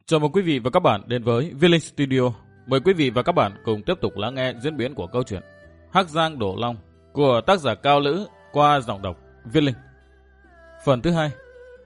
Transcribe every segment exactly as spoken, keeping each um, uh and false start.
Chào mừng quý vị và các bạn đến với Viết Linh Studio. Mời quý vị và các bạn cùng tiếp tục lắng nghe diễn biến của câu chuyện Hắc Giang Đổ Long của tác giả Cao Lữ qua giọng đọc Viết Linh. Phần thứ hai.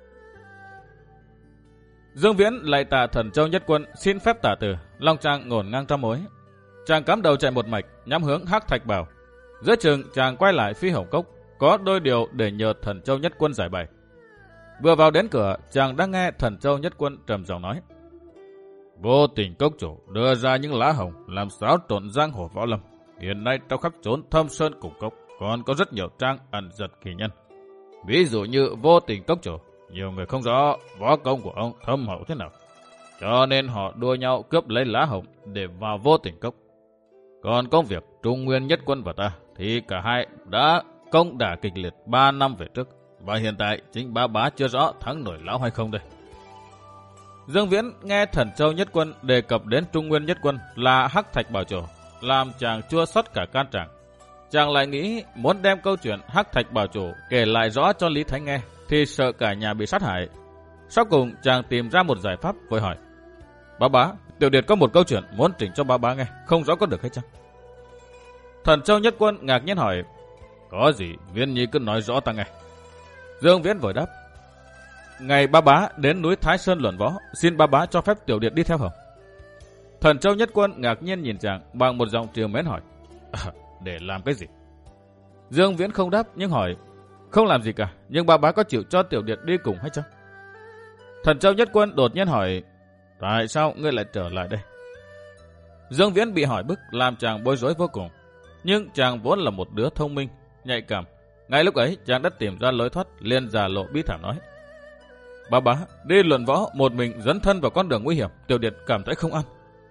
Dương Viễn lại tạ Thần Châu Nhất Quân xin phép tả từ, lòng chàng ngổn ngang trăm mối. Chàng cắm đầu chạy một mạch nhắm hướng Hắc Thạch Bảo. Giữa chừng chàng quay lại Phi Hồng Cốc, có đôi điều để nhờ Thần Châu Nhất Quân giải bày. Vừa vào đến cửa, chàng đã nghe Thần Châu Nhất Quân trầm giọng nói: Vô Tình cốc chủ đưa ra những lá hồng làm xáo trộn giang hồ võ lâm. Hiện nay trong khắp chốn thâm sơn cùng cốc còn có rất nhiều trang ẩn giật kỳ nhân. Ví dụ như Vô Tình cốc chủ, nhiều người không rõ võ công của ông thâm hậu thế nào, cho nên họ đua nhau cướp lấy lá hồng để vào Vô Tình cốc. Còn công việc Trung Nguyên Nhất Quân và ta thì cả hai đã công đả kịch liệt ba năm về trước, và hiện tại chính ba bá chưa rõ thắng nổi lão hay không đây. Dương Viễn nghe Thần Châu Nhất Quân đề cập đến Trung Nguyên Nhất Quân là Hắc Thạch Bảo Chủ, làm chàng chua xót cả can tràng. Chàng lại nghĩ muốn đem câu chuyện Hắc Thạch Bảo Chủ kể lại rõ cho Lý Thánh nghe, thì sợ cả nhà bị sát hại. Sau cùng chàng tìm ra một giải pháp, vội hỏi: Bá bá, Tiểu Điệt có một câu chuyện muốn trình cho bá bá nghe, không rõ có được hay chăng? Thần Châu Nhất Quân ngạc nhiên hỏi: Có gì, Viễn nhi cứ nói rõ ta nghe. Dương Viễn vội đáp: Ngày ba bá đến núi Thái Sơn luận võ, xin ba bá cho phép Tiểu Điệt đi theo hồng. Thần Châu Nhất Quân ngạc nhiên nhìn chàng bằng một giọng trìu mến hỏi: à, Để làm cái gì? Dương Viễn không đáp nhưng hỏi: Không làm gì cả, nhưng ba bá có chịu cho Tiểu Điệt đi cùng hay chăng? Thần Châu Nhất Quân đột nhiên hỏi: Tại sao ngươi lại trở lại đây? Dương Viễn bị hỏi bức làm chàng bối rối vô cùng, nhưng chàng vốn là một đứa thông minh, nhạy cảm. Ngay lúc ấy chàng đã tìm ra lối thoát, liền giả lộ bí thảm nói: Bá bá, đi luận võ một mình dấn thân vào con đường nguy hiểm, Tiểu Điệt cảm thấy không an.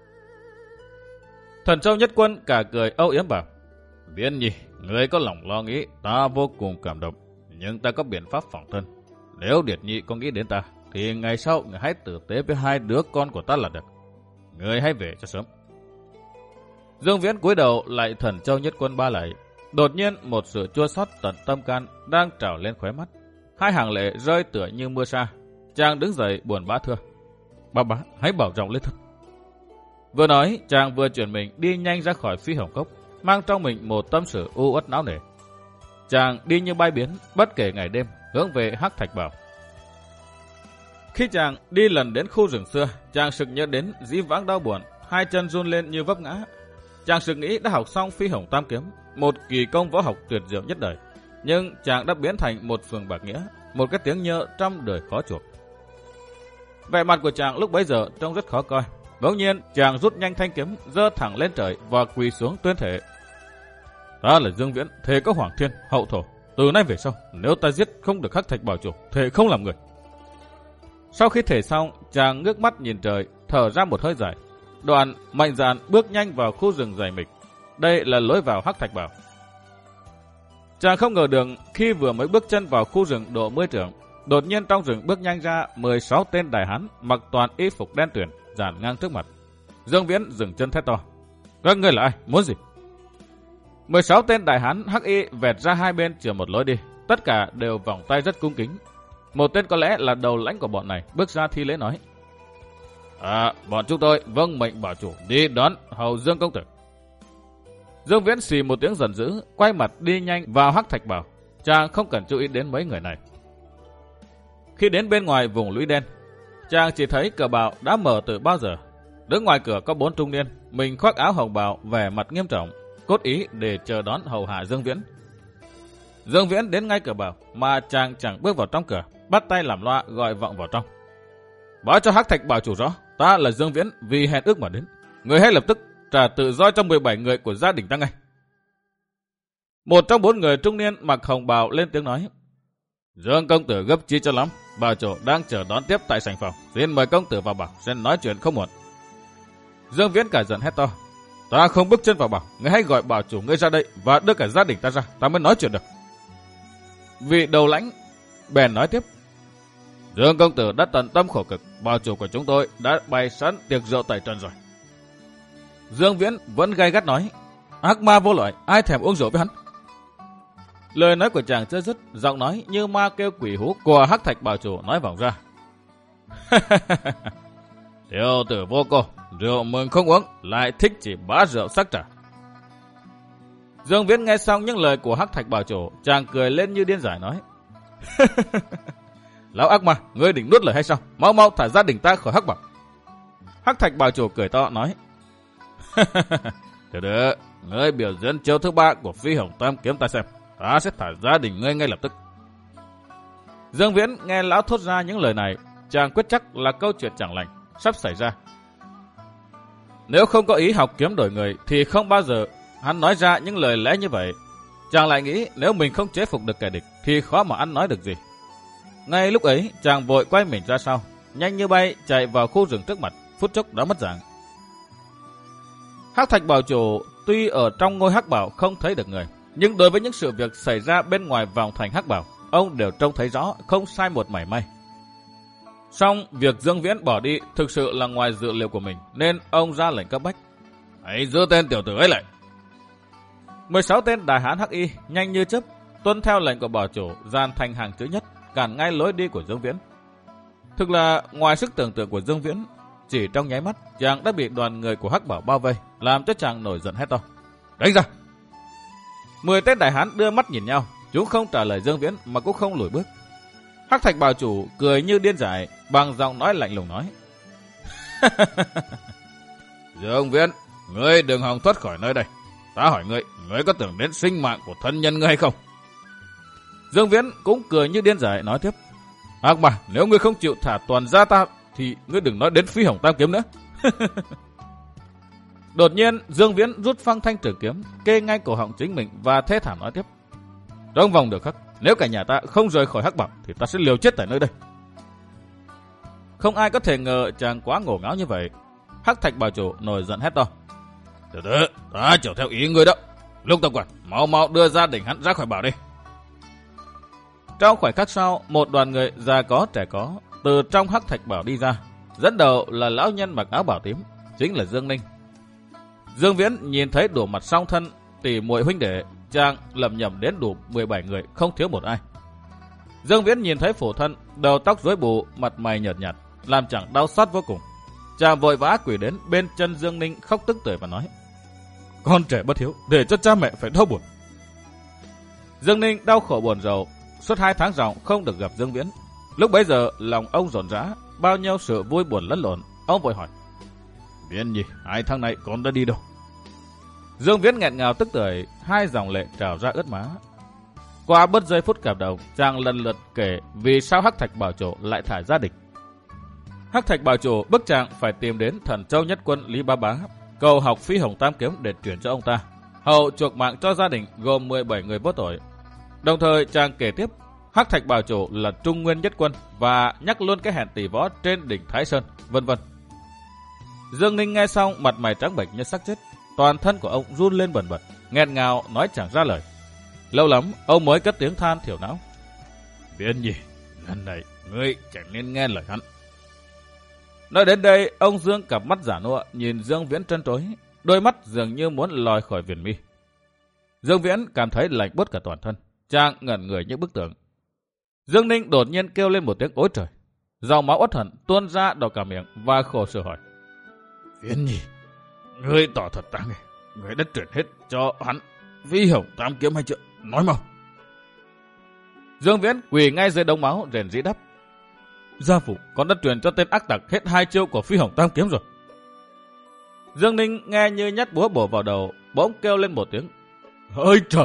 Thần Châu Nhất Quân cả cười âu yếm bảo: Viễn nhi, người có lòng lo nghĩ, ta vô cùng cảm động, nhưng ta có biện pháp phòng thân. Nếu Điệt nhi có nghĩ đến ta, thì ngày sau người hãy tử tế với hai đứa con của ta là được. Người hãy về cho sớm. Dương Viễn cúi đầu lại Thần Châu Nhất Quân ba lạy. Đột nhiên một sự chua xót tận tâm can đang trào lên khóe mắt, hai hàng lệ rơi tựa như mưa sa. Chàng đứng dậy buồn bã thưa: Bá bá, hãy bảo trọng lấy thân. Vừa nói, chàng vừa chuyển mình đi nhanh ra khỏi Phi Hồng Cốc, mang trong mình một tâm sự u uất não nề. Chàng đi như bay biến, bất kể ngày đêm, hướng về Hắc Thạch Bảo. Khi chàng đi lần đến khu rừng xưa, chàng sực nhớ đến dĩ vãng đau buồn, hai chân run lên như vấp ngã. Chàng sực nghĩ đã học xong Phi Hồng Tam Kiếm, một kỳ công võ học tuyệt diệu nhất đời, nhưng chàng đã biến thành một phường bạc nghĩa, một cái tiếng nhơ trăm đời khó chuộc. Vẻ mặt của chàng lúc bấy giờ trông rất khó coi. Bỗng nhiên chàng rút nhanh thanh kiếm, giơ thẳng lên trời và quỳ xuống tuyên thể: Ta là Dương Viễn, thề có Hoàng Thiên hậu thổ, từ nay về sau nếu ta giết không được Hắc Thạch Bảo Chủ, thề không làm người. Sau khi thể xong, chàng ngước mắt nhìn trời, thở ra một hơi dài, đoạn mạnh dạn bước nhanh vào khu rừng dày mịch. Đây là lối vào Hắc Thạch Bảo. Chàng không ngờ được khi vừa mới bước chân vào khu rừng độ mươi trượng, đột nhiên trong rừng bước nhanh ra mười sáu tên đại hán mặc toàn y phục đen tuyền, dàn ngang trước mặt. Dương Viễn dừng chân thét to: Các ngươi là ai, muốn gì? mười sáu tên đại hán hắc y vẹt ra hai bên chừa một lối đi, tất cả đều vòng tay rất cung kính. Một tên có lẽ là đầu lãnh của bọn này bước ra thi lễ nói: À, bọn chúng tôi vâng mệnh bảo chủ đi đón hầu Dương công tử. Dương Viễn xì một tiếng giận dữ, quay mặt đi nhanh vào Hắc Thạch Bảo. Chàng không cần chú ý đến mấy người này. Khi đến bên ngoài vùng lũy đen, chàng chỉ thấy cửa bào đã mở từ bao giờ. Đứng ngoài cửa có bốn trung niên, mình khoác áo hồng bào, vẻ mặt nghiêm trọng, cốt ý để chờ đón hầu hạ Dương Viễn. Dương Viễn đến ngay cửa bào mà chàng chẳng bước vào trong cửa, bắt tay làm loa gọi vọng vào trong: Báo cho Hắc Thạch Bảo chủ rõ, ta là Dương Viễn, vì hẹn ước mà đến. Người hãy lập tức trả tự do cho mười bảy người của gia đình ta ngay. Một trong bốn người trung niên mặc hồng bào lên tiếng nói: Dương công tử gấp chi cho lắm, bảo chủ đang chờ đón tiếp tại sảnh phòng, xin mời công tử vào bảo, sẽ nói chuyện không muộn. Dương Viễn cả giận hét to: Ta không bước chân vào bảo, ngươi hãy gọi bảo chủ ngươi ra đây và đưa cả gia đình ta ra, ta mới nói chuyện được. Vị đầu lãnh bèn nói tiếp: Dương công tử đã tận tâm khổ cực, bảo chủ của chúng tôi đã bày sẵn tiệc rượu tại trần rồi. Dương Viễn vẫn gay gắt nói: Ác ma vô loại, ai thèm uống rượu với hắn. Lời nói của chàng chưa dứt, giọng nói như ma kêu quỷ hú của Hắc Thạch Bảo chủ nói vọng ra: Tiểu tử vô cô, rượu mừng không uống, lại thích chỉ bá rượu sắc trà. Dương Viễn nghe xong những lời của Hắc Thạch Bảo Chủ, chàng cười lên như điên dại nói. Lão ác ma, ngươi định nuốt lời hay sao? Mau mau thả gia đình ta khỏi Hắc Bảo. Hắc Thạch Bảo Chủ cười to nói. Được được, ngươi biểu diễn chiêu thứ ba của Phi Hồng Tam Kiếm ta xem, ta sẽ thả gia đình ngươi ngay lập tức. Dương Viễn nghe lão thốt ra những lời này, chàng quyết chắc là câu chuyện chẳng lành sắp xảy ra. Nếu không có ý học kiếm đổi người thì không bao giờ hắn nói ra những lời lẽ như vậy. Chàng lại nghĩ nếu mình không chế phục được kẻ địch thì khó mà ăn nói được gì. Ngay lúc ấy, chàng vội quay mình ra sau, nhanh như bay chạy vào khu rừng trước mặt, phút chốc đã mất dạng. Hắc Thạch Bảo Chủ tuy ở trong ngôi Hắc Bảo không thấy được người, nhưng đối với những sự việc xảy ra bên ngoài vòng thành Hắc Bảo, ông đều trông thấy rõ, không sai một mảy may. Song việc Dương Viễn bỏ đi thực sự là ngoài dự liệu của mình, nên ông ra lệnh cấp bách. Hãy giữ tên tiểu tử ấy lại. mười sáu tên đại hán Hắc Y nhanh như chớp tuân theo lệnh của Bảo Chủ, dàn thành hàng chữ nhất, cản ngay lối đi của Dương Viễn. Thực là ngoài sức tưởng tượng của Dương Viễn, chỉ trong nháy mắt chàng đã bị đoàn người của Hắc Bảo bao vây, làm cho chàng nổi giận hét to. Đánh ra! Mười tên đại hán đưa mắt nhìn nhau, chúng không trả lời Dương Viễn mà cũng không lùi bước. Hắc Thạch Bảo Chủ cười như điên dại, bằng giọng nói lạnh lùng nói. Dương Viễn, ngươi đừng hòng thoát khỏi nơi đây. Ta hỏi ngươi, ngươi có tưởng đến sinh mạng của thân nhân ngươi hay không? Dương Viễn cũng cười như điên dại nói tiếp. Ác mà, nếu ngươi không chịu thả toàn gia ta, thì ngươi đừng nói đến Phi Hồng Tam Kiếm nữa. Đột nhiên, Dương Viễn rút phăng thanh trường kiếm, kê ngay cổ họng chính mình và thê thảm nói tiếp. Trong vòng được khắc, nếu cả nhà ta không rời khỏi Hắc Bảo, thì ta sẽ liều chết tại nơi đây. Không ai có thể ngờ chàng quá ngổ ngáo như vậy. Hắc Thạch Bảo Chủ nổi giận hét to. Từ từ, ta chịu theo ý ngươi đó. Lục Tổng Quản, mau mau đưa gia đình hắn ra khỏi bảo đi. Trong khoảnh khắc sau, một đoàn người già có trẻ có từ trong Hắc Thạch Bảo đi ra. Dẫn đầu là lão nhân mặc áo bảo tím, chính là Dương Ninh. Dương Viễn nhìn thấy đủ mặt song thân tỷ muội huynh đệ, chàng lầm nhầm đến đủ mười bảy người, không thiếu một ai. Dương Viễn nhìn thấy phụ thân, đầu tóc rối bù, mặt mày nhợt nhạt, làm chàng đau xót vô cùng. Chàng vội vã quỳ đến bên chân Dương Ninh khóc tức tưởi và nói. Con trẻ bất hiếu, để cho cha mẹ phải đau buồn. Dương Ninh đau khổ buồn rầu, suốt hai tháng ròng không được gặp Dương Viễn. Lúc bấy giờ lòng ông rộn rã, bao nhiêu sự vui buồn lẫn lộn. Ông vội hỏi. Viễn Nhi, hai tháng này con đã đi đâu? Dương Viễn nghẹn ngào tức tưởi, hai dòng lệ trào ra ướt má. Qua bớt giây phút cảm động, chàng lần lượt kể vì sao Hắc Thạch Bảo Chủ lại thả gia đình. Hắc Thạch Bảo Chủ bức chàng phải tìm đến Thần Châu Nhất Quân Lý Bá Bá, cầu học Phi Hồng Tam Kiếm để chuyển cho ông ta, hậu chuộc mạng cho gia đình gồm mười bảy người vô tội. Đồng thời chàng kể tiếp Hắc Thạch Bảo Chủ là Trung Nguyên Nhất Quân và nhắc luôn cái hẹn tỷ võ trên đỉnh Thái Sơn, vân vân. Dương Ninh nghe xong mặt mày trắng bệch như xác chết, toàn thân của ông run lên bần bật, nghẹn ngào nói chẳng ra lời. Lâu lắm ông mới cất tiếng than thiểu não. Viễn Nhi, lần này ngươi chẳng nên nghe lời hắn. Nói đến đây, ông dương cặp mắt giả nua nhìn Dương Viễn trân trối, đôi mắt dường như muốn lòi khỏi viền mi. Dương Viễn cảm thấy lạnh buốt cả toàn thân, chàng ngẩn người như bức tượng. Dương Ninh đột nhiên kêu lên một tiếng ối trời, dòng máu uất hận tuôn ra đỏ cả miệng và khổ sở hỏi. Viễn Nhi, ngươi tỏ thật ta nghe, ngươi đã chuyển hết cho hắn Phi Hồng Tam Kiếm hay chưa? Nói mau. Dương Viễn quỳ ngay dưới đống máu rền rĩ đáp. Gia phụ, con đã truyền cho tên ác tặc hết hai chiêu của Phi Hồng Tam Kiếm rồi. Dương Ninh nghe như nhát búa bổ vào đầu, bỗng kêu lên một tiếng. Ôi trời!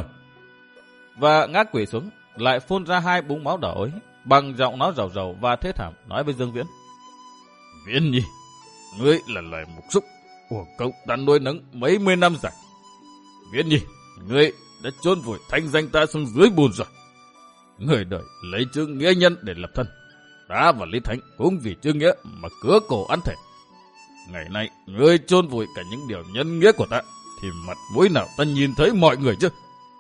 Và ngã quỳ xuống, lại phun ra hai búng máu đỏ ối, bằng giọng nói rầu rầu và thê thảm nói với Dương Viễn. Viễn Nhi, ngươi là loài mục xúc của cậu ta nuôi nấng mấy mươi năm dài. Viễn Nhi, ngươi đã chôn vùi thanh danh ta xuống dưới bùn rồi. Người đời lấy chữ nghĩa nhân để lập thân, ta và Lý Thánh cũng vì chữ nghĩa mà cứa cổ ăn thịt. Ngày nay ngươi chôn vùi cả những điều nhân nghĩa của ta, thì mặt mũi nào ta nhìn thấy mọi người chứ?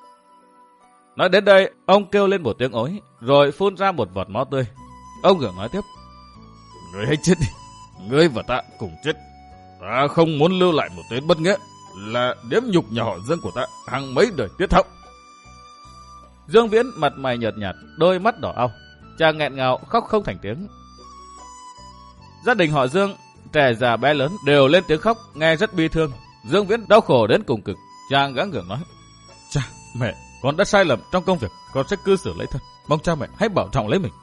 Nói đến đây, ông kêu lên một tiếng ối, rồi phun ra một vọt máu tươi. Ông gượng nói tiếp. Ngươi hãy chết đi, ngươi và ta cùng chết. Ta không muốn lưu lại một tên bất nghĩa, là đếm nhục nhà họ Dương của ta hàng mấy đời tiết hậu. Dương Viễn mặt mày nhợt nhạt, đôi mắt đỏ au, chàng nghẹn ngào khóc không thành tiếng. Gia đình họ Dương trẻ già bé lớn đều lên tiếng khóc, nghe rất bi thương. Dương Viễn đau khổ đến cùng cực, chàng gắng gượng nói: Cha, mẹ, con đã sai lầm trong công việc, con sẽ cư xử lấy thân, mong cha mẹ hãy bảo trọng lấy mình.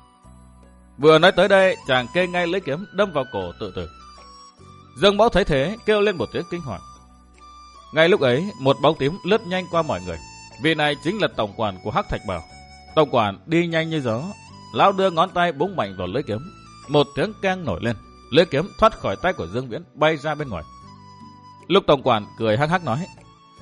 Vừa nói tới đây, chàng kê ngay lấy kiếm đâm vào cổ tự tử. Dương Mẫu thấy thế, kêu lên một tiếng kinh hoàng. Ngay lúc ấy, một bóng tím lướt nhanh qua mọi người. Vị này chính là tổng quản của Hắc Thạch Bảo. Tổng quản đi nhanh như gió, lão đưa ngón tay búng mạnh vào lưỡi kiếm. Một tiếng keng nổi lên, lưỡi kiếm thoát khỏi tay của Dương Viễn, bay ra bên ngoài. Lúc tổng quản cười hắc hắc nói: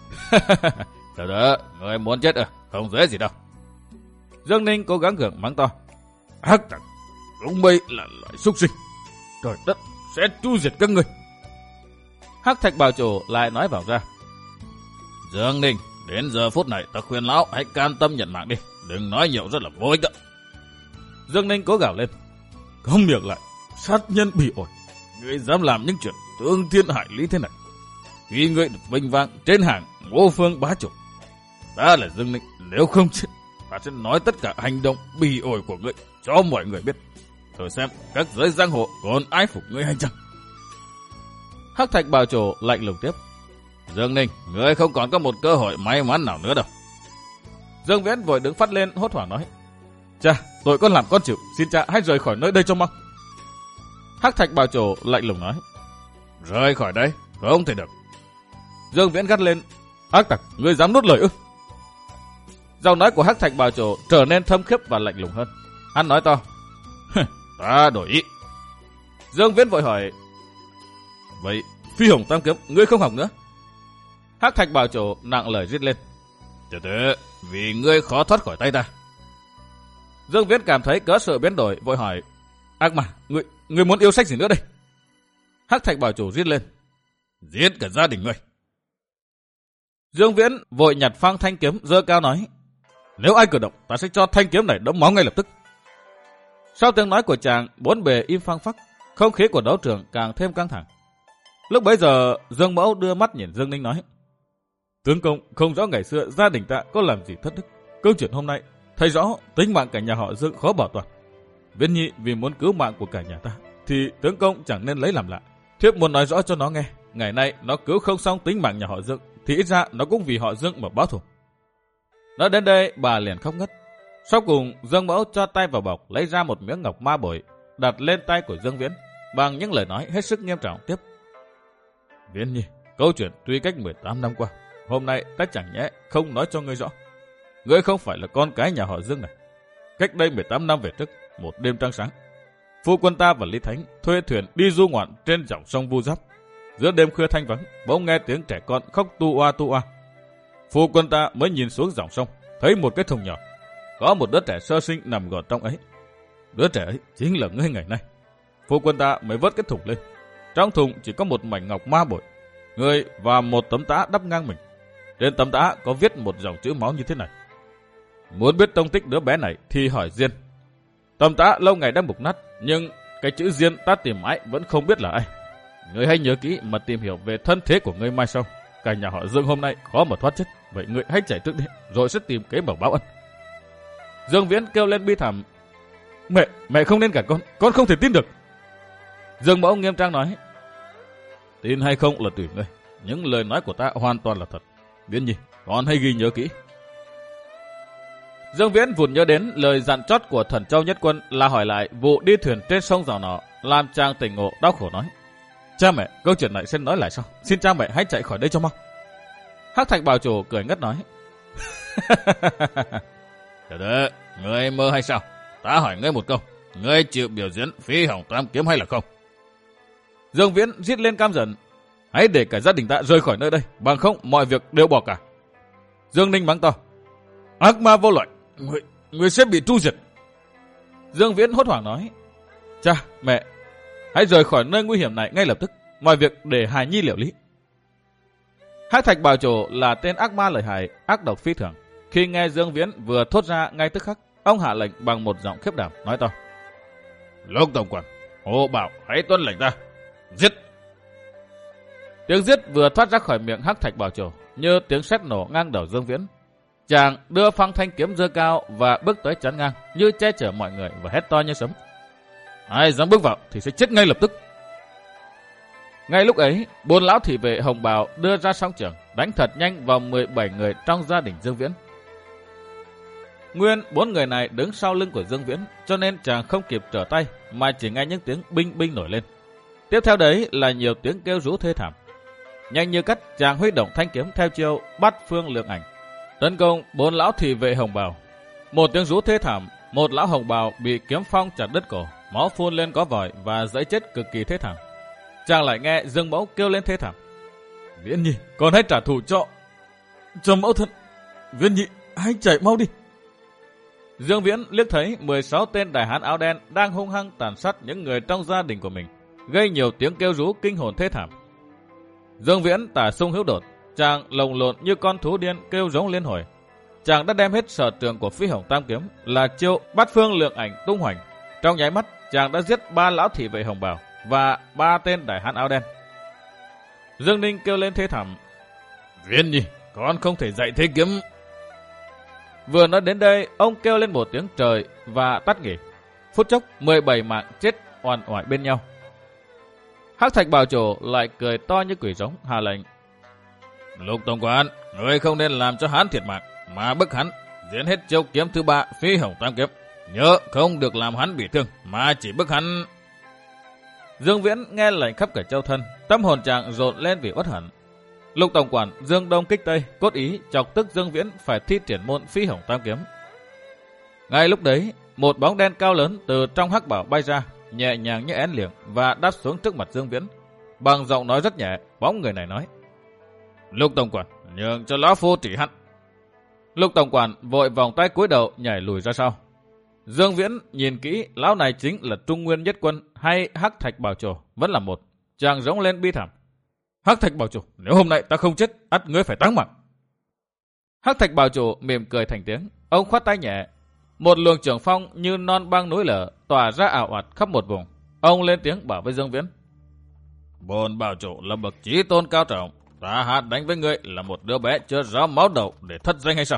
Trời đất, người muốn chết à? Không dễ gì đâu. Dương Ninh cố gắng gượng mắng to: Hắc Thạch, chúng mày là loại súc sinh, trời đất sẽ tru diệt các ngươi. Hắc Thạch Bảo chủ lại nói vào ra: Dương Ninh, đến giờ phút này ta khuyên lão hãy can tâm nhận mạng đi, đừng nói nhiều rất là vô ích đó. Dương Ninh cố gào lên: Không miệng lại, sát nhân bị ổi, ngươi dám làm những chuyện thương thiên hại lý thế này. Khi ngươi được vinh vang trên hàng Ngô Phương bá chủ, ta là Dương Ninh, nếu không chết, ta sẽ nói tất cả hành động bị ổi của ngươi cho mọi người biết. Thử xem các giới giang hồ còn ai phục ngươi hay chăng? Hắc Thạch Bảo chủ lạnh lùng tiếp: Dương Ninh, ngươi không còn có một cơ hội may mắn nào nữa đâu. Dương Viễn vội đứng phát lên hốt hoảng nói: Cha, tội con làm con chịu, xin cha hãy rời khỏi nơi đây cho mau. Hắc Thạch Bảo chủ lạnh lùng nói: Rời khỏi đây, không thể được. Dương Viễn gắt lên: Hắc Thạch, ngươi dám nuốt lời ư? Giọng nói của Hắc Thạch Bảo chủ trở nên thâm khiếp và lạnh lùng hơn. Hắn nói to: Ta đổi ý. Dương Viễn vội hỏi: Vậy Phi Hồng Tam Kiếm ngươi không học nữa? Hắc Thạch Bảo chủ nặng lời rít lên: Từ từ, vì ngươi khó thoát khỏi tay ta. Dương Viễn cảm thấy cớ sự biến đổi, vội hỏi: Ác mà, ngươi ngươi muốn yêu sách gì nữa đây? Hắc Thạch Bảo chủ rít lên: Giết cả gia đình ngươi. Dương Viễn vội nhặt phang thanh kiếm giơ cao nói: Nếu ai cử động, ta sẽ cho thanh kiếm này đẫm máu ngay lập tức. Sau tiếng nói của chàng, bốn bề im phăng phắc, không khí của đấu trường càng thêm căng thẳng. Lúc bấy giờ, Dương Mẫu đưa mắt nhìn Dương Ninh nói: Tướng công, không rõ ngày xưa gia đình ta có làm gì thất đức. Câu chuyện hôm nay, thấy rõ tính mạng cả nhà họ Dương khó bảo toàn. Viễn Nhi vì muốn cứu mạng của cả nhà ta, thì tướng công chẳng nên lấy làm lạ. Thiếp muốn nói rõ cho nó nghe, ngày nay nó cứu không xong tính mạng nhà họ Dương, thì ít ra nó cũng vì họ Dương mà báo thù. Nói đến đây, bà liền khóc ngất. Sau cùng, Dương Mẫu cho tay vào bọc, lấy ra một miếng ngọc ma bội, đặt lên tay của Dương Viễn, bằng những lời nói hết sức nghiêm trọng tiếp: Viễn Nhi, câu chuyện tuy cách mười tám năm qua, hôm nay ta chẳng nhẽ không nói cho ngươi rõ. Ngươi không phải là con cái nhà họ Dương này. Cách đây mười tám năm về trước, một đêm trăng sáng, phu quân ta và Lý Thánh thuê thuyền đi du ngoạn trên dòng sông Vu Giáp. Giữa đêm khuya thanh vắng, bỗng nghe tiếng trẻ con khóc tu oa tu oa. Phu quân ta mới nhìn xuống dòng sông, thấy một cái thùng nhỏ, có một đứa trẻ sơ sinh nằm gọn trong ấy. Đứa trẻ ấy chính là ngươi ngày nay. Phu quân ta mới vớt cái thùng lên. Trong thùng chỉ có một mảnh ngọc ma bội, ngươi và một tấm tã đắp ngang mình. Trên tấm tã có viết một dòng chữ máu như thế này: Muốn biết tông tích đứa bé này thì hỏi Diên. Tấm tã lâu ngày đã mục nát, nhưng cái chữ Diên ta tìm mãi vẫn không biết là ai. Ngươi hãy nhớ kỹ mà tìm hiểu về thân thế của ngươi mai sau. Cả nhà họ Dương hôm nay khó mà thoát chết, vậy ngươi hãy chạy trước đi, rồi sẽ tìm kế bảo báo ân. Dương Viễn kêu lên bi thảm: Mẹ, mẹ không nên gạt con, con không thể tin được. Dương Mẫu nghiêm trang nói: Tin hay không là tùy ngươi, những lời nói của ta hoàn toàn là thật. Viễn Nhi, con hãy ghi nhớ kỹ. Dương Viễn vụt nhớ đến lời dặn chót của Thần Châu Nhất Quân là hỏi lại vụ đi thuyền trên sông Giảo Nọ, làm chàng tỉnh ngộ đau khổ nói: Cha mẹ, câu chuyện này sẽ nói lại sau, xin cha mẹ hãy chạy khỏi đây cho mau. Hắc Thạch Bảo chủ cười ngất nói: Trời đất, ngươi mơ hay sao? Ta hỏi ngươi một câu, ngươi chịu biểu diễn Phi Hồng Tam Kiếm hay là không? Dương Viễn rít lên cam giận: Hãy để cả gia đình ta rời khỏi nơi đây, bằng không mọi việc đều bỏ cả. Dương Ninh mắng to: Ác ma vô loại, người, người sẽ bị tru diệt. Dương Viễn hốt hoảng nói: Cha, mẹ, hãy rời khỏi nơi nguy hiểm này ngay lập tức, mọi việc để hài nhi liệu lý. Hắc Thạch Bảo chủ là tên ác ma lợi hại, ác độc phi thường. Khi nghe Dương Viễn vừa thốt ra ngay tức khắc, ông hạ lệnh bằng một giọng khiếp đảm nói to: Lục tổng quản, Hồ Bảo hãy tuân lệnh ta, giết. Tiếng giết vừa thoát ra khỏi miệng Hắc Thạch Bảo chủ như tiếng sét nổ ngang đầu Dương Viễn. Chàng đưa phăng thanh kiếm giơ cao và bước tới chắn ngang, như che chở mọi người và hét to như sấm: Ai dám bước vào thì sẽ chết ngay lập tức. Ngay lúc ấy, bốn lão thị vệ hồng bào đưa ra song trường, đánh thật nhanh vào mười bảy người trong gia đình Dương Viễn. Nguyên bốn người này đứng sau lưng của Dương Viễn, cho nên chàng không kịp trở tay, mà chỉ nghe những tiếng binh binh nổi lên. Tiếp theo đấy là nhiều tiếng kêu rú thê thảm. Nhanh như cắt, chàng huy động thanh kiếm theo chiêu Bát Phương Lượng Ảnh, tấn công bốn lão thị vệ hồng bào. Một tiếng rú thê thảm, một lão hồng bào bị kiếm phong chặt đứt cổ, máu phun lên có vòi và dẫy chết cực kỳ thê thảm. Chàng lại nghe Dương Mẫu kêu lên thê thảm: Viễn Nhi, con hãy trả thù cho cho mẫu thân. Viễn Nhi, hãy chạy mau đi. Dương Viễn liếc thấy mười sáu tên đại hán áo đen đang hung hăng tàn sát những người trong gia đình của mình, gây nhiều tiếng kêu rú kinh hồn thê thảm. Dương Viễn tả sung hữu đột, chàng lồng lộn như con thú điên kêu giống liên hồi. Chàng đã đem hết sở trường của Phi Hồng Tam Kiếm là chiêu Bát Phương Lượng Ảnh tung hoành. Trong nháy mắt, chàng đã giết ba lão thị vệ hồng bào và ba tên đại hán áo đen. Dương Ninh kêu lên thê thảm: Viễn Nhi, con không thể dạy thế kiếm. Vừa nói đến đây, ông kêu lên một tiếng trời và tắt nghỉ. Phút chốc, mười bảy mạng chết oằn oải bên nhau. Hắc Thạch Bảo Chủ lại cười to như quỷ giống, hạ lệnh: Lục tổng quản, người không nên làm cho hắn thiệt mạng, mà bức hắn diễn hết chiêu kiếm thứ ba Phi Hồng Tam Kiếm. Nhớ không được làm hắn bị thương, mà chỉ bức hắn. Dương Viễn nghe lệnh khắp cả châu thân, tâm hồn chàng rộn lên vì uất hận. Lục tổng quản Dương Đông kích Tây, cốt ý chọc tức Dương Viễn phải thi triển môn Phi Hồng Tam Kiếm. Ngay lúc đấy, một bóng đen cao lớn từ trong hắc bảo bay ra, nhẹ nhàng như én liệng và đáp xuống trước mặt Dương Viễn. Bằng giọng nói rất nhẹ, bóng người này nói: Lục tổng quản, nhường cho lão phu trị hắn. Lục tổng quản vội vòng tay cúi đầu nhảy lùi ra sau. Dương Viễn nhìn kỹ, lão này chính là Trung Nguyên Nhất Quân hay Hắc Thạch Bảo Chủ, vẫn là một. Chàng rống lên bi thảm: Hắc Thạch Bảo Chủ, nếu hôm nay ta không chết, ắt ngươi phải táng mạng. Hắc Thạch Bảo Chủ mỉm cười thành tiếng, ông khoát tay nhẹ. Một luồng trường phong như non băng núi lở tỏa ra ảo ạt khắp một vùng. Ông lên tiếng bảo với Dương Viễn: Bồn Bảo Chủ là bậc chí tôn cao trọng, ta hạ đánh với ngươi là một đứa bé chưa ráo máu đầu để thất danh hay sao?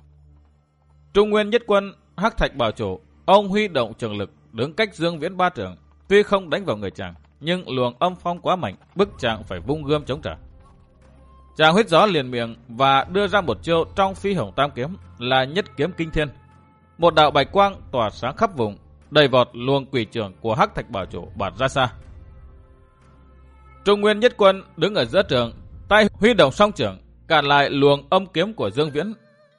Trung Nguyên Nhất Quân Hắc Thạch Bảo Chủ, ông huy động trường lực đứng cách Dương Viễn ba trượng, tuy không đánh vào người chàng, nhưng luồng âm phong quá mạnh, bức chàng phải vung gươm chống trả. Chàng huýt gió liền miệng và đưa ra một chiêu trong Phi Hồng Tam Kiếm là Nhất Kiếm Kinh Thiên. Một đạo bạch quang tỏa sáng khắp vùng, đầy vọt luồng quỷ trưởng của Hắc Thạch Bảo Chủ bạt ra xa. Trung Nguyên Nhất Quân đứng ở giữa trường, tay huy động song trưởng cản lại luồng âm kiếm của Dương Viễn.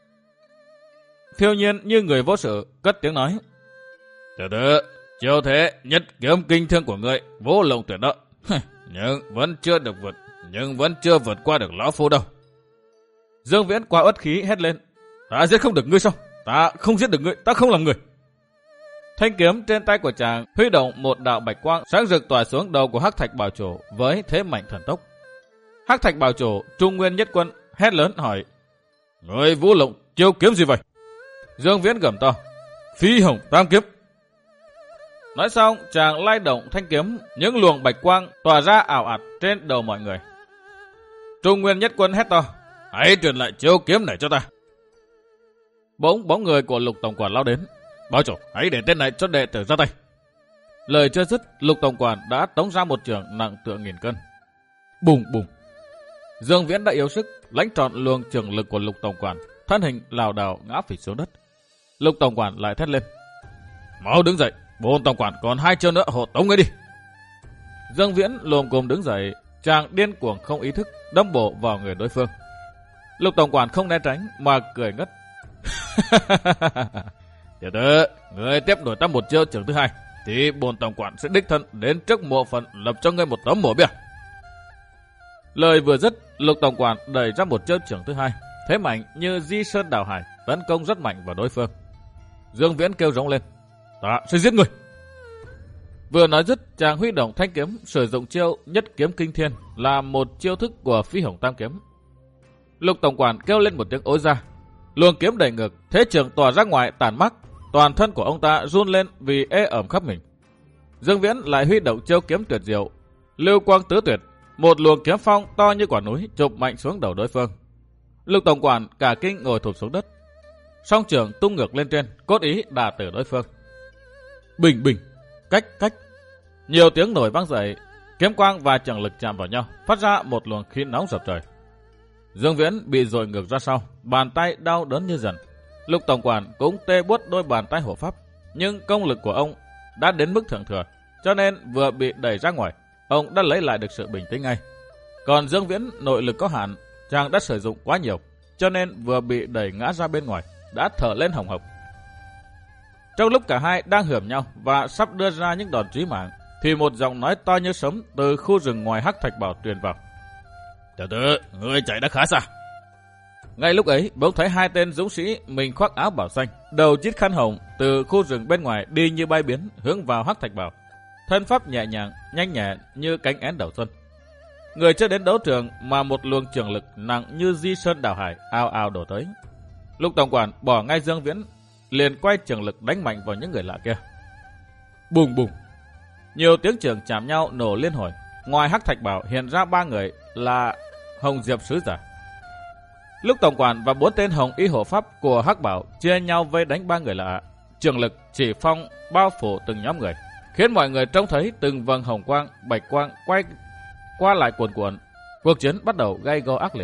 Phiêu Nhiên như người vô sự cất tiếng nói: Từ từ, chiêu thế Nhất Kiếm Kinh Thiên của ngươi vô lộng tuyệt đó, nhưng vẫn chưa được vượt, nhưng vẫn chưa vượt qua được lão phu đâu. Dương Viễn quá uất khí hét lên: Ta giết không được ngươi sao? Ta không giết được ngươi, ta không làm người. Thanh kiếm trên tay của chàng huy động một đạo bạch quang sáng rực tỏa xuống đầu của Hắc Thạch Bảo Chủ với thế mạnh thần tốc. Hắc Thạch Bảo Chủ Trung Nguyên Nhất Quân hét lớn hỏi: Ngươi vũ lộng chiêu kiếm gì vậy? Dương Viễn gầm to: Phi Hồng Tam Kiếm. Nói xong, chàng lay động thanh kiếm, những luồng bạch quang tỏa ra ảo ạt trên đầu mọi người. Trung Nguyên Nhất Quân hét to: Hãy truyền lại chiêu kiếm này cho ta. Bỗng bóng người của Lục tổng quản lao đến: Bảo Chủ, hãy để tên này cho đệ tử ra tay. Lời chưa dứt, Lục tổng quản đã tống ra một trường nặng tựa nghìn cân. Bùng bùng. Dương Viễn đã yếu sức, lãnh trọn luồng trường lực của Lục tổng quản, thân hình lảo đảo ngã phịch xuống đất. Lục tổng quản lại thét lên: Mau đứng dậy, bổn tổng quản còn hai chiêu nữa hộ tống ngươi đi. Dương Viễn lồm cồm đứng dậy, chàng điên cuồng không ý thức đâm bổ vào người đối phương. Lục tổng quản không né tránh mà cười ngất: Tiểu tử, ngươi tiếp nổi ta một chiêu trường thứ hai, thì bổn tổng quản sẽ đích thân đến trước mộ phận lập cho ngươi một tấm mộ bia. Lời vừa dứt, Lục tổng quản đẩy ra một chiêu trường thứ hai, thế mạnh như di sơn đảo hải, tấn công rất mạnh vào đối phương. Dương Viễn kêu rống lên: Ta sẽ giết ngươi. Vừa nói dứt, chàng huy động thanh kiếm sử dụng chiêu Nhất Kiếm Kinh Thiên, là một chiêu thức của Phi Hồng Tam Kiếm. Lục tổng quản kêu lên một tiếng ối ra, luồng kiếm đẩy ngược, thế trường tỏa ra ngoài tàn mắc, toàn thân của ông ta run lên vì ê ẩm khắp mình. Dương Viễn lại huy động chiêu kiếm tuyệt diệu, Lưu Quang Tứ Tuyệt, một luồng kiếm phong to như quả núi chụp mạnh xuống đầu đối phương. Lục tổng quản cả kinh ngồi thụp xuống đất, song trường tung ngược lên trên, cốt ý đả tử đối phương. Bình bình, cách cách, nhiều tiếng nổi vang dậy, Kiếm quang và trường lực chạm vào nhau, phát ra một luồng khí nóng dập trời. Dương Viễn bị dội ngược ra sau, bàn tay đau đớn như dần. Lục tổng quản cũng tê buốt đôi bàn tay hộ pháp, nhưng công lực của ông đã đến mức thượng thừa, cho nên vừa bị đẩy ra ngoài, ông đã lấy lại được sự bình tĩnh ngay. Còn Dương Viễn nội lực có hạn, chàng đã sử dụng quá nhiều, cho nên vừa bị đẩy ngã ra bên ngoài, đã thở lên hồng hộc. Trong lúc cả hai đang hưởng nhau và sắp đưa ra những đòn chí mạng, thì một giọng nói to như sấm từ khu rừng ngoài Hắc Thạch Bảo truyền vào. Tiểu tử, ngươi chạy đã khá xa. Ngay lúc ấy, bỗng thấy hai tên dũng sĩ mình khoác áo bảo xanh, đầu chít khăn hồng từ khu rừng bên ngoài đi như bay biến hướng vào Hắc Thạch Bảo. Thân pháp nhẹ nhàng, nhanh nhẹn như cánh én đầu xuân. Người chưa đến đấu trường mà một luồng trường lực nặng như di sơn đảo hải ào ào đổ tới. Lục tổng quản bỏ ngay Dương Viễn, liền quay trường lực đánh mạnh vào những người lạ kia. Bùng bùng, nhiều tiếng trường chạm nhau nổ liên hồi. Ngoài Hắc Thạch Bảo hiện ra ba người là Hồng Diệp sứ giả. Lúc tổng quản và bốn tên hồng y hộ pháp của Hắc Bảo chia nhau vây đánh ba người lạ, trường lực chỉ phong bao phủ từng nhóm người, khiến mọi người trông thấy từng vầng hồng quang, bạch quang quay qua lại cuồn cuộn. Cuộc chiến bắt đầu gay go ác liệt.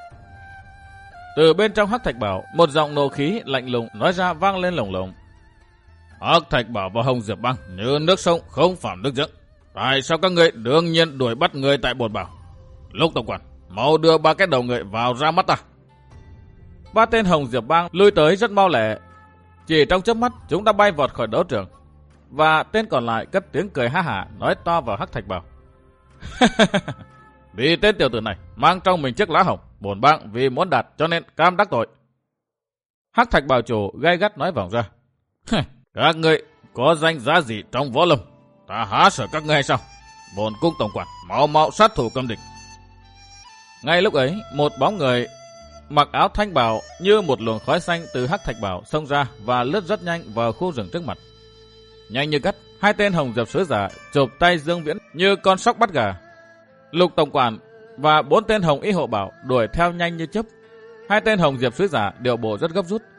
Từ bên trong Hắc Thạch Bảo, một giọng nộ khí lạnh lùng nói ra vang lên lồng lộng. Hắc Thạch Bảo và Hồng Diệp Bang như nước sông không phạm nước dẫn. Tại sao các người đương nhiên đuổi bắt người tại Bột Bảo? Lúc tổng quản, mau đưa ba cái đầu người vào ra mắt ta. Ba tên Hồng Diệp Bang lui tới rất mau lẹ. Chỉ trong chớp mắt, chúng đã bay vọt khỏi đấu trường. Và tên còn lại cất tiếng cười ha hả nói to vào Hắc Thạch Bảo. Vì tên tiểu tử này mang trong mình chiếc lá hồng, bổn bang vì muốn đạt cho nên cam đắc tội. Hắc Thạch Bảo chủ gay gắt nói vòng ra. Các ngươi có danh giá gì trong võ lâm? Ta há sợ các ngươi hay sao? Bổn cung tổng quản mau mau sát thủ cầm địch. Ngay lúc ấy, một bóng người mặc áo thanh bào như một luồng khói xanh từ Hắc Thạch Bảo xông ra và lướt rất nhanh vào khu rừng trước mặt. Nhanh như cắt, hai tên Hồng Diệp sứ giả chụp tay Dương Viễn như con sóc bắt gà. Lục tổng quản và bốn tên Hồng y hộ bảo đuổi theo nhanh như chớp. Hai tên Hồng Diệp sứ giả điều bộ rất gấp rút.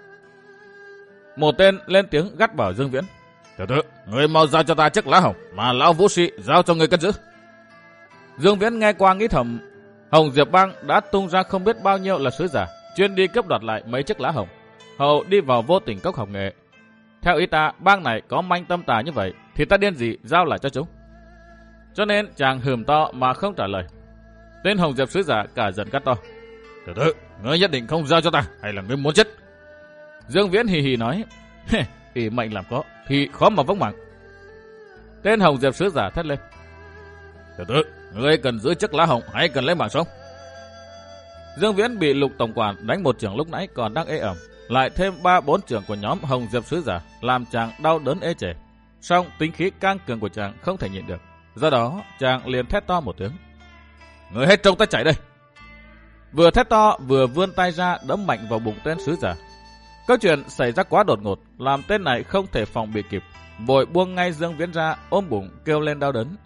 Một tên lên tiếng gắt bảo Dương Viễn. Tiểu tử, người mau giao cho ta chiếc lá hồng mà lão vũ sĩ giao cho người cất giữ. Dương Viễn nghe qua nghĩ thầm, Hồng Diệp Bang đã tung ra không biết bao nhiêu là sứ giả, chuyên đi cướp đoạt lại mấy chiếc lá hồng, hầu đi vào vô tình cốc học nghệ. Theo ý ta, bang này có manh tâm tà như vậy, thì ta điên gì giao lại cho chúng. Cho nên chàng hừm to mà không trả lời. Tên Hồng Diệp sứ giả cả giận cắt to. Tiểu tử, ngươi nhất định không giao cho ta, hay là ngươi muốn chết? Dương Viễn hì hì nói, ỷ mệnh làm có, thì khó mà vững mạng. Tên Hồng Diệp sứ giả thét lên. Tiểu tử, ngươi cần giữ chiếc lá hồng hay cần lấy mạng sống? Dương Viễn bị Lục tổng quản đánh một trường lúc nãy còn đang ê ẩm, lại thêm ba bốn trường của nhóm Hồng Diệp sứ giả làm chàng đau đớn ê chề. Song tính khí căng cường của chàng không thể nhịn được, do đó chàng liền thét to một tiếng. Ngươi hết trông ta chạy đây! Vừa thét to vừa vươn tay ra đấm mạnh vào bụng tên sứ giả. Câu chuyện xảy ra quá đột ngột, làm tên này không thể phòng bị kịp, vội buông ngay Dương Viễn ra, ôm bụng kêu lên đau đớn.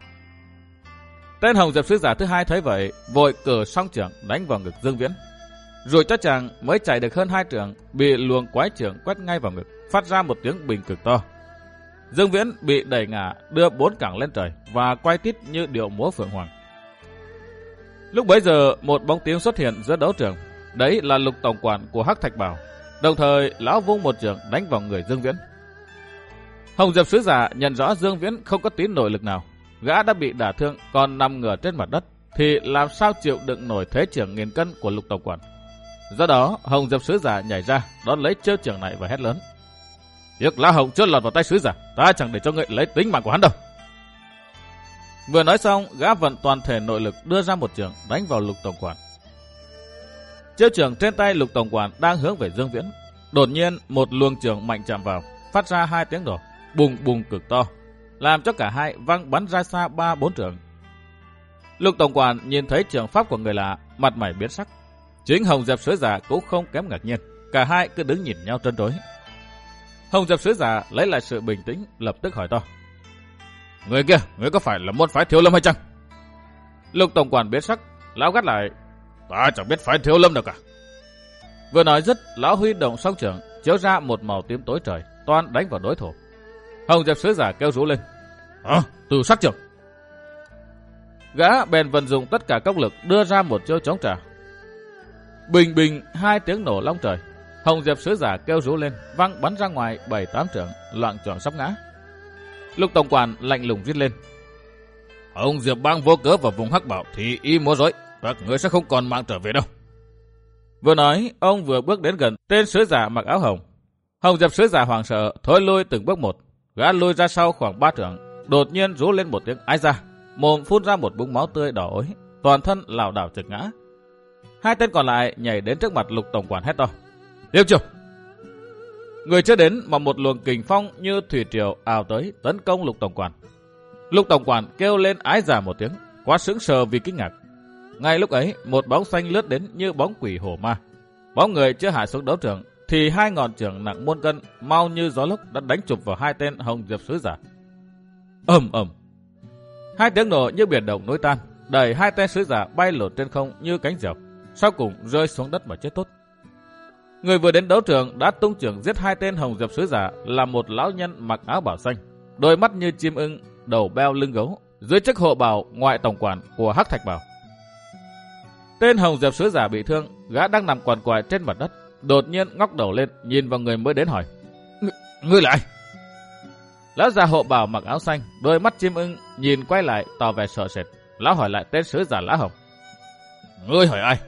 Tên Hồng Diệp sứ giả thứ hai thấy vậy, vội cử song trưởng đánh vào ngực Dương Viễn. Rồi cho chàng mới chạy được hơn hai trượng, bị luồng quái trưởng quét ngay vào ngực, phát ra một tiếng bình cực to. Dương Viễn bị đẩy ngã, đưa bốn cẳng lên trời và quay tít như điệu múa phượng hoàng. Lúc bấy giờ, một bóng tiếng xuất hiện giữa đấu trường, đấy là Lục tổng quản của Hắc Thạch Bảo. Đồng thời, lão vung một trường đánh vào người Dương Viễn. Hồng Diệp sứ giả nhận rõ Dương Viễn không có tí nội lực nào, gã đã bị đả thương còn nằm ngửa trên mặt đất, thì làm sao chịu đựng nổi thế trưởng nghìn cân của Lục tổng quản. Do đó, Hồng Diệp sứ giả nhảy ra đón lấy chiêu trường này và hét lớn. Chiếc lá hồng chưa lọt vào tay sứ giả, ta chẳng để cho ngươi lấy tính mạng của hắn đâu. Vừa nói xong, gã vận toàn thể nội lực đưa ra một trường đánh vào Lục tổng quản. Chiêu trường trên tay Lục tổng quản đang hướng về Dương Viễn. Đột nhiên một luồng trường mạnh chạm vào, phát ra hai tiếng nổ, bùng bùng cực to, làm cho cả hai văng bắn ra xa ba bốn trường. Lục tổng quản nhìn thấy trường pháp của người lạ, mặt mày biến sắc. Chính Hồng Diệp sứ giả cũng không kém ngạc nhiên, cả hai cứ đứng nhìn nhau trân trối. Hồng Diệp sứ giả lấy lại sự bình tĩnh, lập tức hỏi to. Người kia, người có phải là môn phái Thiếu Lâm hay chăng? Lục tổng quản biến sắc, lão gắt lại. Ta chẳng biết phái Thiếu Lâm đâu cả. Vừa nói dứt, lão huy động song trưởng, chiếu ra một màu tím tối trời, toan đánh vào đối thủ. Hồng Diệp sứ giả kêu rú lên. À, từ sát trưởng. Gã bèn vận dụng tất cả công lực đưa ra một chiêu chống trả. Bình bình hai tiếng nổ long trời. Hồng Diệp sứ giả kêu rú lên, văng bắn ra ngoài bảy tám trượng, loạng choạng sắp ngã. Lục tổng quản lạnh lùng rít lên: Hồng Diệp bang vô cớ vào vùng Hắc Bảo thì y múa rối, các người sẽ không còn mạng trở về đâu. Vừa nói, ông vừa bước đến gần tên sứ giả mặc áo hồng. Hồng Diệp sứ giả hoảng sợ, thối lui từng bước một. Gã lui ra sau khoảng ba trượng, đột nhiên rú lên một tiếng ái ra, mồm phun ra một búng máu tươi đỏ ối, toàn thân lảo đảo trượt ngã. Hai tên còn lại nhảy đến trước mặt Lục tổng quản hét to: Tiếp chiêu! Người chưa đến mà một luồng kình phong như thủy triều ào tới tấn công Lục tổng quản. Lục tổng quản kêu lên ái giả một tiếng, quá sững sờ vì kinh ngạc. Ngay lúc ấy, một bóng xanh lướt đến như bóng quỷ hổ ma. Bóng người chưa hạ xuống đấu trường thì hai ngọn chưởng nặng muôn cân mau như gió lốc đã đánh chụp vào hai tên Hồng Diệp sứ giả. Ầm ầm, hai tiếng nổ như biển động núi tan, đẩy hai tên sứ giả bay lượn trên không như cánh diều, sau cùng rơi xuống đất mà chết tốt. Người vừa đến đấu trường đã tung chưởng giết hai tên Hồng Diệp sứ giả là một lão nhân mặc áo bảo xanh, đôi mắt như chim ưng, đầu beo lưng gấu, dưới chức hộ bảo ngoại tổng quản của Hắc Thạch Bảo. Tên Hồng Diệp sứ giả bị thương, gã đang nằm quằn quại trên mặt đất, đột nhiên ngóc đầu lên nhìn vào người mới đến hỏi: Ngươi là ai? Lão già hộ bảo mặc áo xanh, đôi mắt chim ưng nhìn quay lại tỏ vẻ sợ sệt. Lão hỏi lại tên sứ giả lá hồng: Ngươi hỏi ai?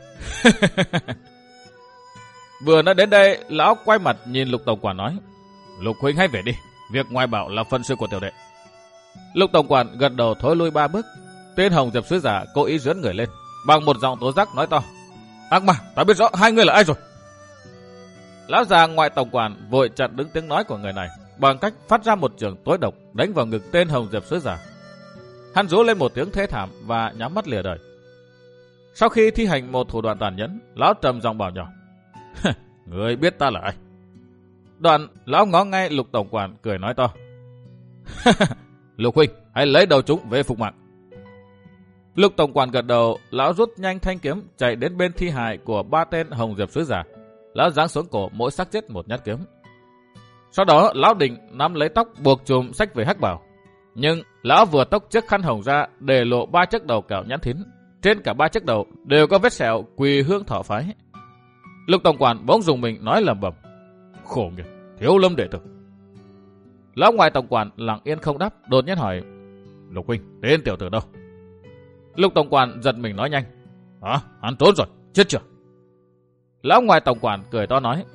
Vừa nói đến đây, lão quay mặt nhìn Lục tổng quản nói: Lục huynh hãy về đi, việc ngoài bảo là phân sự của tiểu đệ. Lục tổng quản gật đầu thối lui ba bước. Tên Hồng Diệp sứ giả cố ý rướn người lên, bằng một giọng tố giác nói to: Ác ma, ta biết rõ hai người là ai rồi. Lão già ngoại tổng quản vội chặn đứng tiếng nói của người này bằng cách phát ra một chưởng tối độc đánh vào ngực tên Hồng Diệp sứ giả. Hắn rú lên một tiếng thê thảm và nhắm mắt lìa đời. Sau khi thi hành một thủ đoạn tàn nhẫn, lão trầm giọng bảo nhỏ: Người biết ta là ai? Đoạn lão ngó ngay Lục tổng quản cười nói to: Lục huynh, hãy lấy đầu chúng về phục mạng. Lục tổng quản gật đầu, lão rút nhanh thanh kiếm chạy đến bên thi hài của ba tên Hồng Diệp sứ giả. Lão giáng xuống cổ mỗi xác chết một nhát kiếm. Sau đó lão định nắm lấy tóc buộc chùm xách về Hắc Bảo, nhưng lão vừa tóc chiếc khăn hồng ra để lộ ba chiếc đầu kẹo nhãn thín. Trên cả ba chiếc đầu đều có vết sẹo quỳ hương thọ phái. Lục tổng quản bỗng dùng mình nói lẩm bẩm: Khổ nghiệp, thiếu lâm đệ tử. Lão ngoại tổng quản lặng yên không đáp, đột nhiên hỏi: Lục huynh, tên tiểu tử đâu? Lục tổng quản giật mình nói nhanh: Hả? Hắn trốn rồi, chết chưa? Lão ngoại tổng quản cười to nói: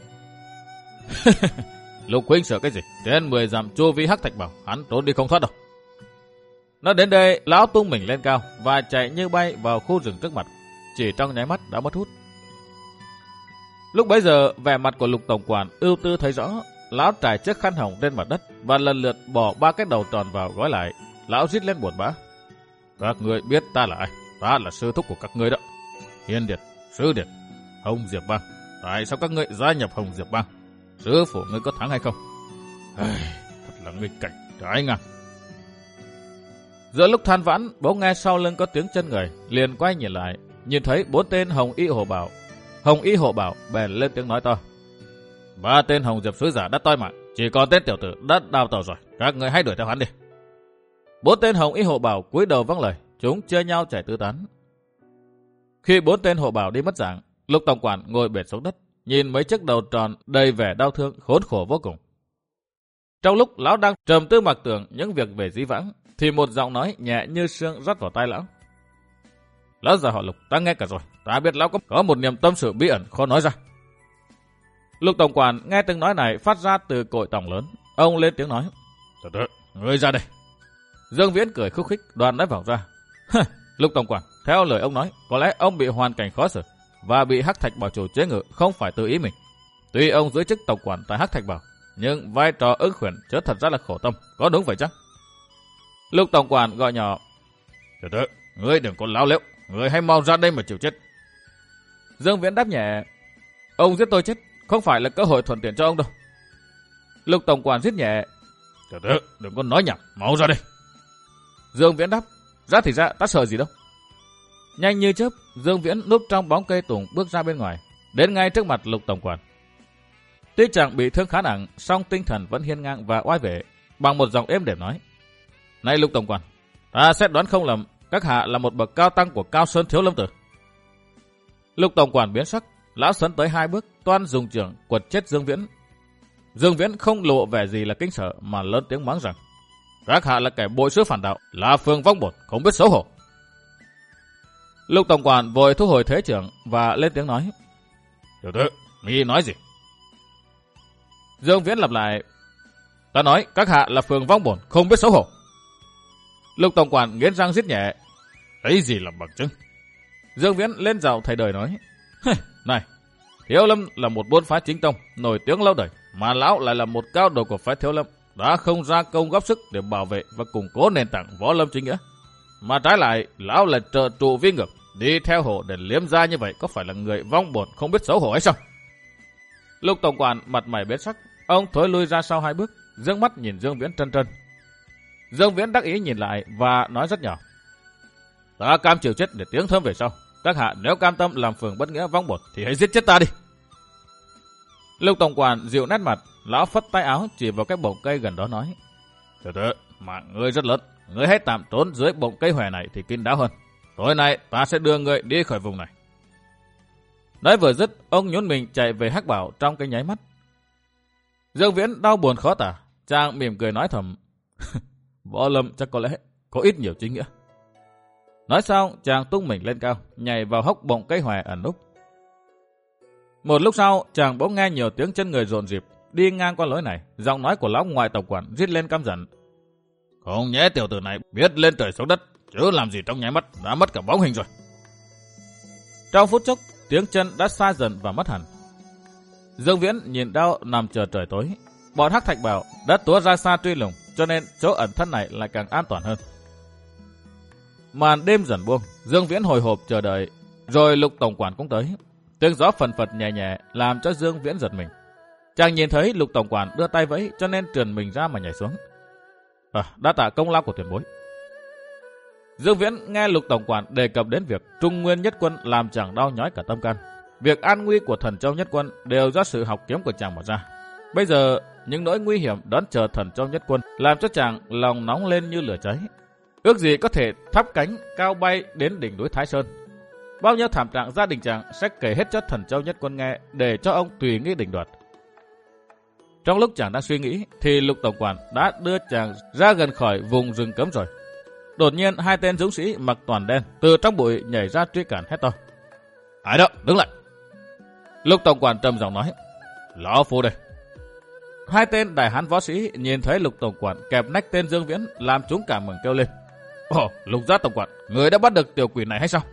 Lục huynh sợ cái gì? Trên mười dặm chu vi Hắc Thạch Bảo, hắn trốn đi không thoát đâu. Nói đến đây, lão tung mình lên cao và chạy như bay vào khu rừng trước mặt, chỉ trong nháy mắt đã mất hút. Lúc bấy giờ, vẻ mặt của Lục tổng quản ưu tư thấy rõ. Lão trải chiếc khăn hồng trên mặt đất và lần lượt bỏ ba cái đầu tròn vào gói lại. Lão rít lên buồn bã: Các ngươi biết ta là ai? Ta là sư thúc của các ngươi đó. Hiên Điệt, Sư Điệt, Hồng Diệp bang. Tại sao các ngươi gia nhập Hồng Diệp bang? Sư phụ ngươi có thắng hay không? Ai, thật là nghịch cảnh trái ngang. Giữa lúc than vãn, bỗng nghe sau lưng có tiếng chân người, liền quay nhìn lại, nhìn thấy bốn tên Hồng Y Hộ Bảo. Hồng Y Hộ Bảo bèn lên tiếng nói to: Ba tên Hồng Diệp sứ giả đã toi mạng, chỉ còn tên tiểu tử đã đào tẩu rồi, các người hãy đuổi theo hắn đi. Bốn tên Hồng Y Hộ Bảo cúi đầu vâng lời, chúng chia nhau chạy tứ tán. Khi bốn tên hộ bảo đi mất dạng, Lục tổng quản ngồi bệt xuống đất, nhìn mấy chiếc đầu tròn đầy vẻ đau thương khốn khổ vô cùng. Trong lúc lão đang trầm tư mặc tưởng những việc về dĩ vãng, thì một giọng nói nhẹ như sương rót vào tai lão: Lão già họ Lục, ta nghe cả rồi, ta biết lão có, có một niềm tâm sự bí ẩn khó nói ra. Lục tổng quản nghe tiếng nói này phát ra từ cội tòng lớn, ông lên tiếng nói: Từ từ, ngươi ra đây. Dương Viễn cười khúc khích, đoàn nói vọng ra: Lục tổng quản, theo lời ông nói, có lẽ ông bị hoàn cảnh khó xử và bị Hắc Thạch Bảo chủ chế ngự không phải tự ý mình. Tuy ông giữ chức tổng quản tại Hắc Thạch Bảo, nhưng vai trò ứng khuyển chớ thật ra là khổ tâm, có đúng vậy chắc? Lục tổng quản gọi nhỏ: Từ từ, ngươi đừng có láo lếu, ngươi hãy mau ra đây mà chịu chết. Dương Viễn đáp nhẹ: Ông giết tôi chết, không phải là cơ hội thuận tiện cho ông đâu. Lục tổng quản giết nhẹ: Từ từ, đừng có nói nhảm, mau ra đây. Dương Viễn đáp: Ra thì ra, ta sợ gì đâu. Nhanh như chớp, Dương Viễn núp trong bóng cây tùng bước ra bên ngoài, đến ngay trước mặt Lục tổng quản. Tuy chẳng bị thương khá nặng, song tinh thần vẫn hiên ngang và oai vệ, bằng một giọng êm đềm nói: Này Lục tổng quản, ta xét đoán không lầm, các hạ là một bậc cao tăng của Cao Sơn Thiếu Lâm Tử. Lục tổng quản biến sắc, lão sấn tới hai bước, toan dùng chưởng quật chết Dương Viễn. Dương Viễn không lộ vẻ gì là kinh sợ mà lớn tiếng mắng rằng: các hạ là kẻ bội sứ phản đạo, là phường vong bột, không biết xấu hổ. Lục tổng quản vội thu hồi thế trưởng và lên tiếng nói: tiểu tử, mi nói gì? Dương Viễn lặp lại: ta nói các hạ là phường vong bổn, không biết xấu hổ. Lục tổng quản nghiến răng rít nhẹ: ấy gì là bằng chứng? Dương Viễn lên giọng thầy đời nói: này, Thiếu Lâm là một môn phái chính tông nổi tiếng lâu đời, mà lão lại là một cao đồ của phái Thiếu Lâm, đã không ra công góp sức để bảo vệ và củng cố nền tảng võ lâm chính nghĩa, mà trái lại lão là trợ trụ vi ngược, đi theo hộ để liếm ra như vậy, có phải là người vong bổn không biết xấu hổ hay sao? Lục tổng quản mặt mày biến sắc, ông thối lui ra sau hai bước, dương mắt nhìn Dương Viễn trân trân. Dương Viễn đắc ý nhìn lại và nói rất nhỏ: ta cam chịu chết để tiếng thơm về sau. Các hạ nếu cam tâm làm phường bất nghĩa vong bổn thì hãy giết chết ta đi. Lục tổng quản dịu nét mặt, lão phất tay áo chỉ vào cái bồng cây gần đó nói: tiểu tử, mạng ngươi rất lớn, ngươi hãy tạm trốn dưới bồng cây hòe này thì kín đáo hơn. Tối nay ta sẽ đưa ngươi đi khỏi vùng này. Nói vừa dứt, ông nhún mình chạy về Hắc Bảo trong cái nháy mắt. Dương Viễn đau buồn khó tả, chàng mỉm cười nói thầm: võ lâm chắc có lẽ có ít nhiều chính nghĩa. Nói xong, chàng tung mình lên cao, nhảy vào hốc bồng cây hòe ẩn núp. Một lúc sau, chàng bỗng nghe nhiều tiếng chân người rộn rịp đi ngang qua lối này. Giọng nói của lão ngoại tổng quản rít lên căm giận: không nhẽ tiểu tử này biết lên trời xuống đất, chứ làm gì trong nháy mắt đã mất cả bóng hình rồi. Trong phút chốc, tiếng chân đã xa dần và mất hẳn. Dương Viễn nhìn đau nằm chờ trời tối. Bọn Hắc Thạch Bảo đã túa ra xa truy lùng, cho nên chỗ ẩn thân này lại càng an toàn hơn. Màn đêm dần buông, Dương Viễn hồi hộp chờ đợi, rồi Lục tổng quản cũng tới. Tiếng gió phần phật nhẹ nhẹ làm cho Dương Viễn giật mình. Chàng nhìn thấy Lục tổng quản đưa tay vẫy, cho nên trườn mình ra mà nhảy xuống. À, đã tạ công lao của tiền bối. Dương Viễn nghe Lục tổng quản đề cập đến việc Trung Nguyên Nhất Quân làm chàng đau nhói cả tâm can. Việc an nguy của Thần Châu Nhất Quân đều do sự học kiếm của chàng mở ra. Bây giờ những nỗi nguy hiểm đón chờ Thần Châu Nhất Quân làm cho chàng lòng nóng lên như lửa cháy. Ước gì có thể thắp cánh cao bay đến đỉnh núi Thái Sơn. Bao nhiêu thảm trạng gia đình chàng sẽ kể hết cho Thần Châu Nhất Quân nghe để cho ông tùy nghĩ định đoạt. Trong lúc chàng đang suy nghĩ thì Lục tổng quản đã đưa chàng ra gần khỏi vùng rừng cấm rồi. Đột nhiên hai tên dũng sĩ mặc toàn đen từ trong bụi nhảy ra truy cản hét to: ai đó, đứng lại! Lục tổng quản trầm giọng nói: lão phu đây. Hai tên đại hán võ sĩ nhìn thấy Lục tổng quản kẹp nách tên Dương Viễn, làm chúng cảm mừng kêu lên: ồ, Lục gia tổng quản, người đã bắt được tiểu quỷ này hay sao?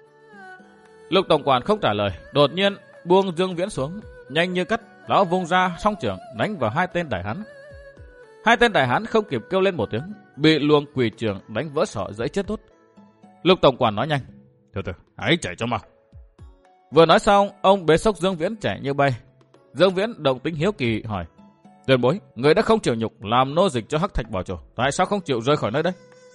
Lục tổng quản không trả lời, đột nhiên buông Dương Viễn xuống, nhanh như cắt, lão vung ra song chưởng đánh vào hai tên đại hán. Hai tên đại hán không kịp kêu lên một tiếng, bị luồng quỷ chưởng đánh vỡ sọ giấy chết tốt. Lục tổng quản nói nhanh: từ từ, hãy chạy cho mau. Vừa nói xong, ông bế xốc Dương Viễn chạy như bay. Dương Viễn động tính hiếu kỳ hỏi: tiền bối, người đã không chịu nhục làm nô dịch cho Hắc Thạch Bảo Chủ, tại sao không chịu rời khỏi nơi đây?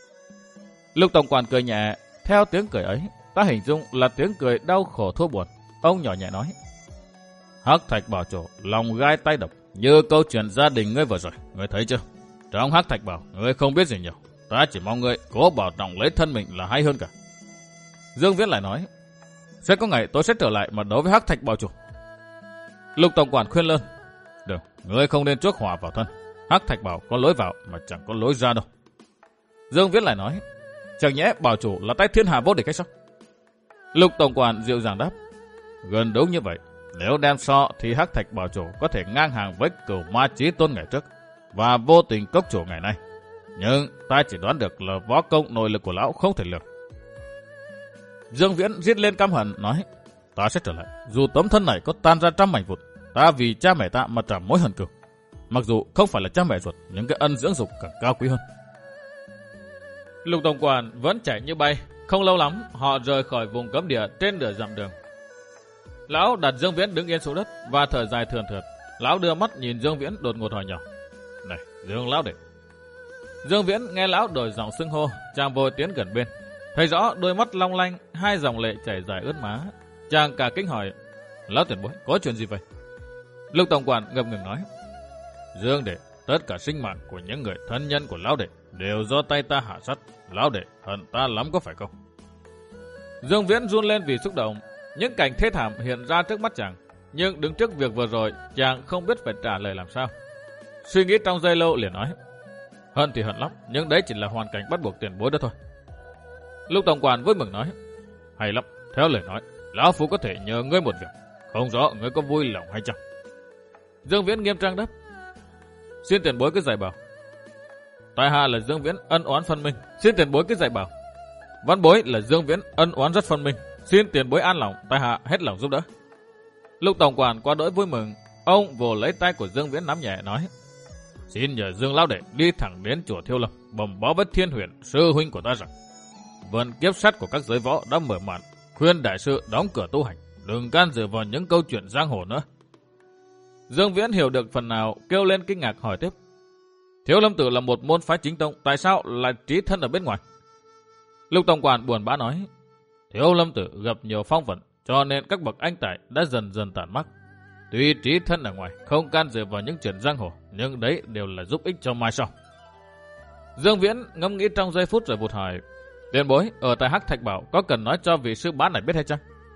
Lục tổng quản cười nhẹ, theo tiếng cười ấy, ta hình dung là tiếng cười đau khổ thua buồn. Ông nhỏ nhẹ nói: Hắc Thạch Bảo Chủ lòng gai tay độc, như câu chuyện gia đình ngươi vừa rồi, ngươi thấy chưa? Trong Hắc Thạch Bảo, ngươi không biết gì nhiều, ta chỉ mong ngươi cố bảo trọng lấy thân mình là hay hơn cả. Dương Viễn lại nói: sẽ có ngày tôi sẽ trở lại mà đấu với Hắc Thạch Bảo Chủ. Lục tổng quản khuyên lơn: được, ngươi không nên chuốc hỏa vào thân. Hắc Thạch Bảo có lối vào mà chẳng có lối ra đâu. Dương Viễn lại nói: chẳng nhẽ Bảo Chủ là tay thiên hạ vô địch hay sao? Lục tổng quản dịu dàng đáp: gần đúng như vậy. Nếu đem so thì Hắc Thạch Bảo Chủ có thể ngang hàng với Cửu Ma Chí Tôn ngày trước và Vô Tình Cốc Chủ ngày nay. Nhưng ta chỉ đoán được là võ công nội lực của lão không thể lường. Dương Viễn giết lên căm hận nói: ta sẽ trở lại, dù tấm thân này có tan ra trăm mảnh vụn, ta vì cha mẹ ta mà trả mối hận cừu. Mặc dù không phải là cha mẹ ruột, những cái ân dưỡng dục càng cao quý hơn. Lục tổng quản vẫn chạy như bay. Không lâu lắm, họ rời khỏi vùng cấm địa trên nửa dặm đường. Lão đặt Dương Viễn đứng yên xuống đất và thở dài thườn thượt. Lão đưa mắt nhìn Dương Viễn đột ngột hỏi nhỏ: này, Dương lão đệ. Dương Viễn nghe lão đổi giọng xưng hô, chàng vội tiến gần bên. Thấy rõ đôi mắt long lanh, hai dòng lệ chảy dài ướt má. Chàng cả kinh hỏi: lão tiền bối, có chuyện gì vậy? Lục tổng quản ngập ngừng nói: Dương đệ, tất cả sinh mạng của những người thân nhân của lão đệ đều do tay ta hạ sát. Lão đệ hận ta lắm có phải không? Dương Viễn run lên vì xúc động. Những cảnh thê thảm hiện ra trước mắt chàng, nhưng đứng trước việc vừa rồi, chàng không biết phải trả lời làm sao. Suy nghĩ trong giây lâu liền nói: Hận thì hận lắm, nhưng đấy chỉ là hoàn cảnh bắt buộc tiền bối đó thôi. Lục tổng quản vui mừng nói: Hay lắm, theo lời nói, lão phu có thể nhờ ngươi một việc, không rõ ngươi có vui lòng hay chăng? Dương Viễn nghiêm trang đáp: Xin tiền bối cứ dạy bảo. Tại hạ là Dương Viễn, ân oán phân minh, xin tiền bối cứ dạy bảo. Văn bối là Dương Viễn, ân oán rất phân minh, xin tiền bối an lòng, tại hạ hết lòng giúp đỡ. Lục tổng quản quá đỗi vui mừng, ông vồ lấy tay của Dương Viễn nắm nhẹ nói: Xin nhờ Dương lão đệ đi thẳng đến chùa Thiêu Lâm, bẩm báo với Thiên Huyền sư huynh của ta rằng vườn kiếp sắt của các giới võ đã mở màn, khuyên đại sư đóng cửa tu hành, đừng can dự vào những câu chuyện giang hồ nữa. Dương Viễn hiểu được phần nào, kêu lên kinh ngạc hỏi tiếp: Thiếu Lâm Tử là một môn phái chính tông, tại sao lại trí thân ở bên ngoài? Lục tổng quản buồn bã nói: Thiếu Lâm Tử gặp nhiều phong vận, cho nên các bậc anh tài đã dần dần tản mắc. Tuy trí thân ở ngoài, không can dự vào những chuyện giang hồ, nhưng đấy đều là giúp ích cho mai sau. Dương Viễn ngẫm nghĩ trong giây phút rồi vụt hỏi: Tiền bối, ở tại Hắc Thạch Bảo có cần nói cho vị sư bá này biết hay chăng?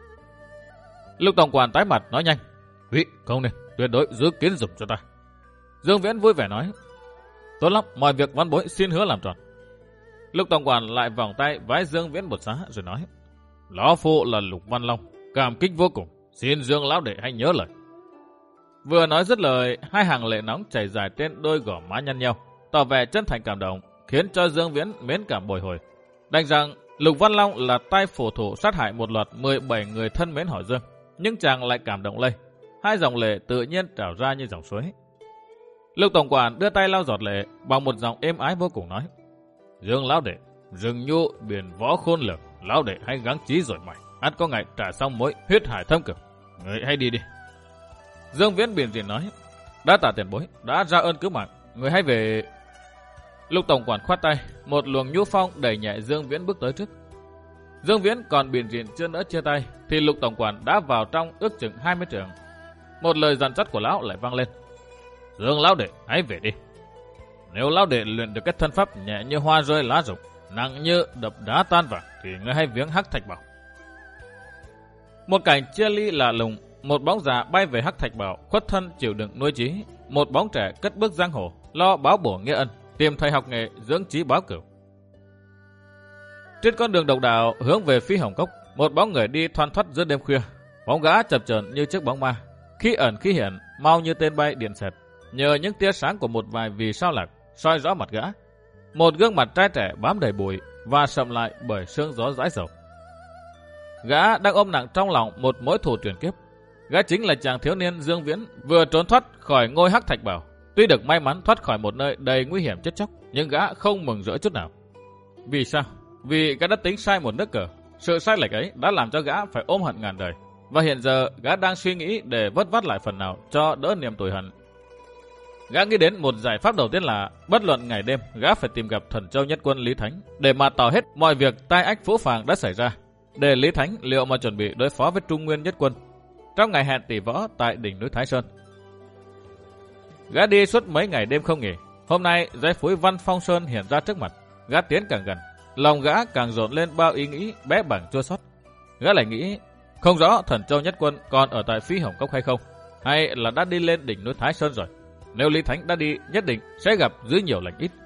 Lục tổng quản tái mặt nói nhanh: Vị không nên, tuyệt đối giữ kín giùm cho ta. Dương Viễn vui vẻ nói: Tốt lắm, mọi việc văn bối xin hứa làm tròn. Lục tổng quản lại vòng tay vái Dương Viễn một xá rồi nói: Lão phu là Lục Văn Long, cảm kích vô cùng, xin Dương lão đệ hãy nhớ lời. Vừa nói dứt lời, hai hàng lệ nóng chảy dài trên đôi gò má nhăn nhau, tỏ vẻ chân thành cảm động, khiến cho Dương Viễn mến cảm bồi hồi. Đành rằng Lục Văn Long là tay phổ thủ sát hại một loạt mười bảy người thân mến hỏi Dương, nhưng chàng lại cảm động lây, hai dòng lệ tự nhiên trào ra như dòng suối. Lục tổng quản đưa tay lau giọt lệ, bằng một giọng êm ái vô cùng nói: Dương lão đệ, rừng nhu biển võ khôn lường, lão đệ hãy gắng chí rồi mày, ắt có ngày trả xong mối huyết hải thâm cửu. Người hãy đi đi. Dương Viễn biển diện nói: Đã tạ tiền bối, đã ra ơn cứu mạng, người hãy về. Lục tổng quản khoát tay, một luồng nhu phong đẩy nhẹ Dương Viễn bước tới trước. Dương Viễn còn biển diện chưa nỡ chia tay, thì Lục tổng quản đã vào trong ước chừng hai mươi trượng. Một lời dặn dắt của lão lại vang lên: Dương lão đệ hãy về đi. Nếu lão đệ luyện được cái thân pháp nhẹ như hoa rơi lá rụng, nặng như đập đá tan vàng, thì ngươi hãy viếng Hắc Thạch Bảo. Một cảnh chia ly lạ lùng, một bóng già bay về Hắc Thạch Bảo, khuất thân chịu đựng nuôi trí, một bóng trẻ cất bước giang hồ, lo báo bổ nghĩa ân, tìm thầy học nghệ dưỡng trí báo cửu. Trên con đường độc đạo hướng về phía Hồng Cốc, một bóng người đi thoăn thoắt giữa đêm khuya, bóng gã chập chờn như chiếc bóng ma, khi ẩn khi hiện, mau như tên bay điện xẹt, nhờ những tia sáng của một vài vì sao lạc soi rõ mặt gã. Một gương mặt trai trẻ bám đầy bụi và sậm lại bởi sương gió dãi dầu. Gã đang ôm nặng trong lòng một mối thù truyền kiếp. Gã chính là chàng thiếu niên Dương Viễn vừa trốn thoát khỏi ngôi Hắc Thạch Bảo. Tuy được may mắn thoát khỏi một nơi đầy nguy hiểm chết chóc, nhưng gã không mừng rỡ chút nào. Vì sao? Vì gã đã tính sai một nước cờ. Sự sai lệch ấy đã làm cho gã phải ôm hận ngàn đời. Và hiện giờ gã đang suy nghĩ để vớt vát lại phần nào cho đỡ niềm tủi hận. Gã nghĩ đến một giải pháp đầu tiên là bất luận ngày đêm gã phải tìm gặp Thần Châu Nhất Quân Lý Thánh để mà tỏ hết mọi việc tai ách phũ phàng đã xảy ra, để Lý Thánh liệu mà chuẩn bị đối phó với Trung Nguyên Nhất Quân trong ngày hẹn tỷ võ tại đỉnh núi Thái Sơn. Gã đi suốt mấy ngày đêm không nghỉ. Hôm nay dãy phúi Văn Phong Sơn hiện ra trước mặt. Gã tiến càng gần, lòng gã càng dồn lên bao ý nghĩ bé bẳng chua xót. Gã lại nghĩ không rõ Thần Châu Nhất Quân còn ở tại phía Hồng Cốc hay không, hay là đã đi lên đỉnh núi Thái Sơn rồi. Nếu Lý Thánh đã đi, nhất định sẽ gặp dưới nhiều lành ít.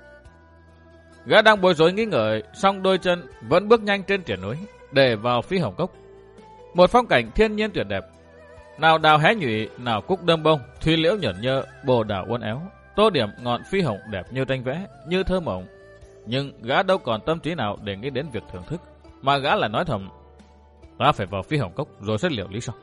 Gã đang bối rối nghĩ ngợi, song đôi chân vẫn bước nhanh trên triển núi để vào phía Hồng Cốc. Một phong cảnh thiên nhiên tuyệt đẹp, nào đào hé nhụy, nào cúc đơm bông, thùy liễu nhởn nhơ, bồ đào uốn éo, tô điểm ngọn phi hồng đẹp như tranh vẽ, như thơ mộng. Nhưng gã đâu còn tâm trí nào để nghĩ đến việc thưởng thức, mà gã lại nói thầm: ta phải vào phía Hồng Cốc rồi xét liệu lý sau.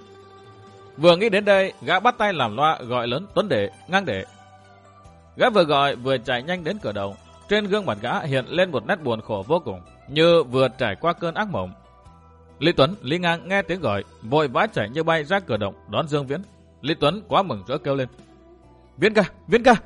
Vừa nghĩ đến đây, gã bắt tay làm loa gọi lớn: Tuấn Đệ, Ngang Đệ. Gã vừa gọi vừa chạy nhanh đến cửa đầu. Trên gương mặt gã hiện lên một nét buồn khổ vô cùng, như vừa trải qua cơn ác mộng. Lý Tuấn, Lý Ngang nghe tiếng gọi, vội vã chạy như bay ra cửa động đón Dương Viễn. Lý Tuấn quá mừng rỡ kêu lên: Viễn ca, Viễn ca!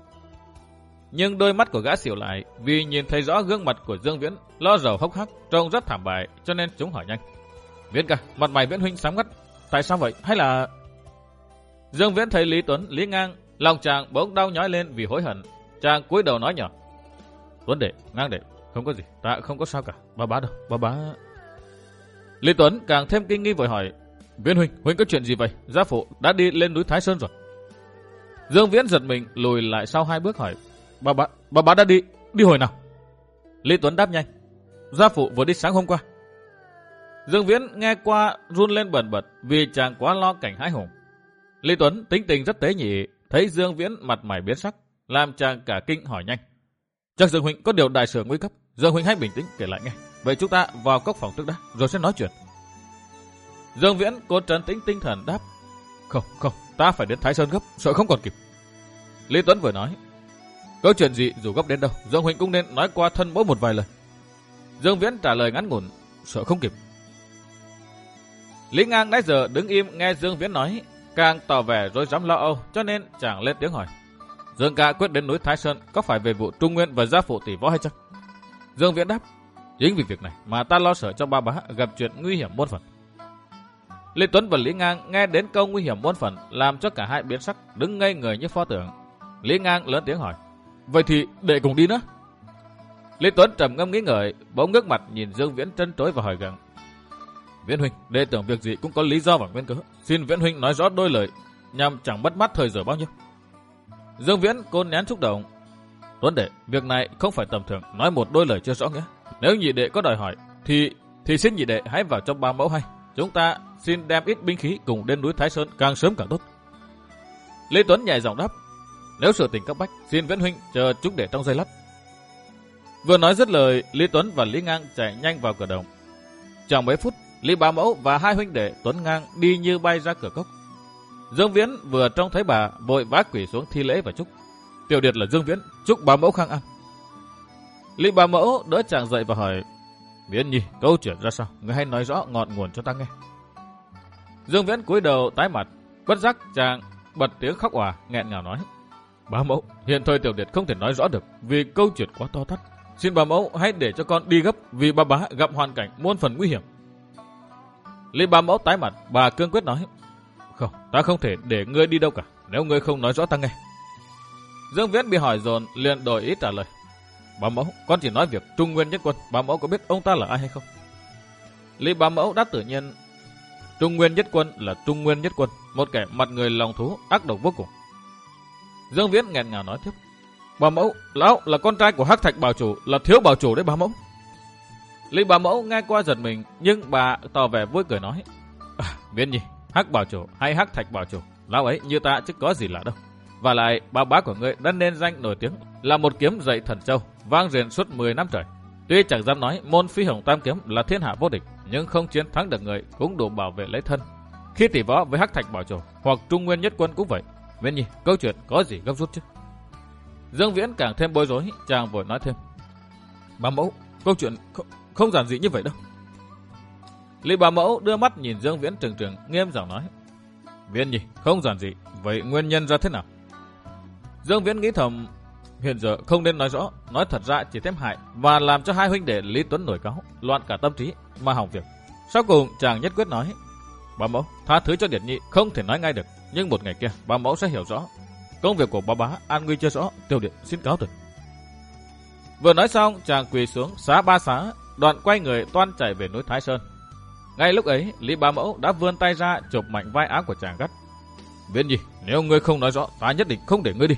Nhưng đôi mắt của gã xỉu lại, vì nhìn thấy rõ gương mặt của Dương Viễn lo rầu hốc hác, trông rất thảm bại, cho nên chúng hỏi nhanh: Viễn ca, mặt mày Viễn huynh sáng ngắt, tại sao vậy? Hay là... Dương Viễn thấy Lý Tuấn, Lý Ngang Lòng chàng bỗng đau nhói lên vì hối hận. Chàng cúi đầu nói nhỏ: Tuấn đệ, Ngang đệ, không có gì, ta không có sao cả. Ba bá đâu, ba bá. Lý Tuấn càng thêm kinh nghi vội hỏi: Viễn huynh, huynh có chuyện gì vậy? Gia phụ đã đi lên núi Thái Sơn rồi. Dương Viễn giật mình lùi lại sau hai bước hỏi: Ba bá, ba bá đã đi, đi hồi nào? Lý Tuấn đáp nhanh: Gia phụ vừa đi sáng hôm qua. Dương Viễn nghe qua run lên bần bật vì chàng quá lo cảnh hãi hùng. Lý Tuấn tính tình rất tế nhị, thấy Dương Viễn mặt mày biến sắc, làm chàng cả kinh hỏi nhanh: Chắc Dương huynh có điều đại sự nguy cấp, Dương huynh hãy bình tĩnh kể lại nghe. Vậy chúng ta vào cốc phòng trước đã, rồi sẽ nói chuyện. Dương Viễn cố trấn tĩnh tinh thần đáp: Không, không, ta phải đến Thái Sơn gấp, sợ không còn kịp. Lý Tuấn vừa nói: Có chuyện gì dù gấp đến đâu, Dương huynh cũng nên nói qua thân mẫu một vài lời. Dương Viễn trả lời ngắn ngủn: Sợ không kịp. Lý Ngang nãy giờ đứng im nghe Dương Viễn nói, càng tỏ vẻ rối rắm lo âu, cho nên chàng lên tiếng hỏi: Dương ca quyết đến núi Thái Sơn có phải về vụ Trung Nguyên và gia phụ tỷ võ hay chăng? Dương Viễn đáp: Chính vì việc này mà ta lo sợ cho ba bá gặp chuyện nguy hiểm muôn phần. Lý Tuấn và Lý Ngang nghe đến câu nguy hiểm muôn phần làm cho cả hai biến sắc, đứng ngây người như pho tượng. Lý Ngang lớn tiếng hỏi: Vậy thì đệ cùng đi nữa? Lý Tuấn trầm ngâm nghĩ ngợi, bỗng ngước mặt nhìn Dương Viễn trân trối và hỏi gặng: Viễn huynh, đệ tưởng việc gì cũng có lý do và nguyên cớ, xin Viễn huynh nói rõ đôi lời, nhằm chẳng mất mát thời giờ bao nhiêu. Dương Viễn côn nén xúc động: Tuấn đệ, việc này không phải tầm thường, nói một đôi lời chưa rõ nghĩa. Nếu nhị đệ có đòi hỏi, thì thì xin nhị đệ hãy vào trong ba mẫu hay. Chúng ta xin đem ít binh khí cùng đến núi Thái Sơn càng sớm càng tốt. Lý Tuấn nhẹ giọng đáp: Nếu sự tình cấp bách, xin Viễn huynh chờ chúng để trong giây lát. Vừa nói dứt lời, Lý Tuấn và Lý Ngang chạy nhanh vào cửa đồng. Chẳng mấy phút, Lý Bá Mẫu và hai huynh đệ Tuấn Ngang đi như bay ra cửa cốc. Dương Viễn vừa trông thấy bà, vội vã quỳ xuống thi lễ và chúc: Tiểu điệt là Dương Viễn, chúc Bá Mẫu khang an. Lý Bá Mẫu đỡ chàng dậy và hỏi: Viễn nhi, câu chuyện ra sao? Người hãy nói rõ ngọn nguồn cho ta nghe. Dương Viễn cúi đầu tái mặt, bất giác chàng bật tiếng khóc òa, nghẹn ngào nói: Bá Mẫu, hiện thời tiểu điệt không thể nói rõ được vì câu chuyện quá to tát. Xin Bá Mẫu hãy để cho con đi gấp vì ba bá gặp hoàn cảnh muôn phần nguy hiểm. Lý Bá Mẫu tái mặt, bà cương quyết nói: Không, ta không thể để ngươi đi đâu cả, nếu ngươi không nói rõ ta nghe. Dương Viễn bị hỏi dồn liền đổi ý trả lời: Bá Mẫu, con chỉ nói việc Trung Nguyên Nhất Quân, Bá Mẫu có biết ông ta là ai hay không? Lý Bá Mẫu đáp tự nhiên: Trung Nguyên Nhất Quân là Trung Nguyên Nhất Quân, một kẻ mặt người lòng thú, ác độc vô cùng. Dương Viễn nghẹn ngào nói tiếp: Bá Mẫu, lão là con trai của Hắc Thạch Bảo Chủ, là thiếu bảo chủ đấy Bá Mẫu. Lý Bá Mẫu nghe qua giật mình, nhưng bà tỏ vẻ vui cười nói: à, Viễn nhi, Hắc Bảo Chủ hay Hắc Thạch Bảo Chủ, lão ấy như ta chứ có gì lạ đâu. Và lại ba bá của ngươi đã nên danh nổi tiếng là một kiếm dậy thần châu, vang rền suốt mười năm trời. Tuy chẳng dám nói môn phi hồng tam kiếm là thiên hạ vô địch, nhưng không chiến thắng được người cũng đủ bảo vệ lấy thân. Khi tỷ võ với Hắc Thạch Bảo Chủ hoặc Trung Nguyên Nhất Quân cũng vậy. Viễn nhi, câu chuyện có gì gấp rút chứ? Dương Viễn càng thêm bối rối, chàng vội nói thêm: Bá Mẫu, câu chuyện không, không giản dị như vậy đâu. Lý Bá Mẫu đưa mắt nhìn Dương Viễn trừng trừng, nghiêm giọng nói: Viễn nhi, không giản dị, vậy nguyên nhân ra thế nào? Dương Viễn nghĩ thầm, hiện giờ không nên nói rõ, nói thật ra chỉ thêm hại và làm cho hai huynh đệ Lý Tuấn nổi cáu, loạn cả tâm trí mà hỏng việc. Sau cùng chàng nhất quyết nói: Bá Mẫu, tha thứ cho Điệt Nhị không thể nói ngay được, nhưng một ngày kia Bá Mẫu sẽ hiểu rõ. Công việc của bá bá an nguy chưa rõ, Tiểu Điệt xin cáo từ. Vừa nói xong, chàng quỳ xuống xá ba xá, đoạn quay người toan chạy về núi Thái Sơn. Ngay lúc ấy, Lý Bá Mẫu đã vươn tay ra chụp mạnh vai áo của chàng gắt: Viễn nhi, nếu ngươi không nói rõ, ta nhất định không để ngươi đi.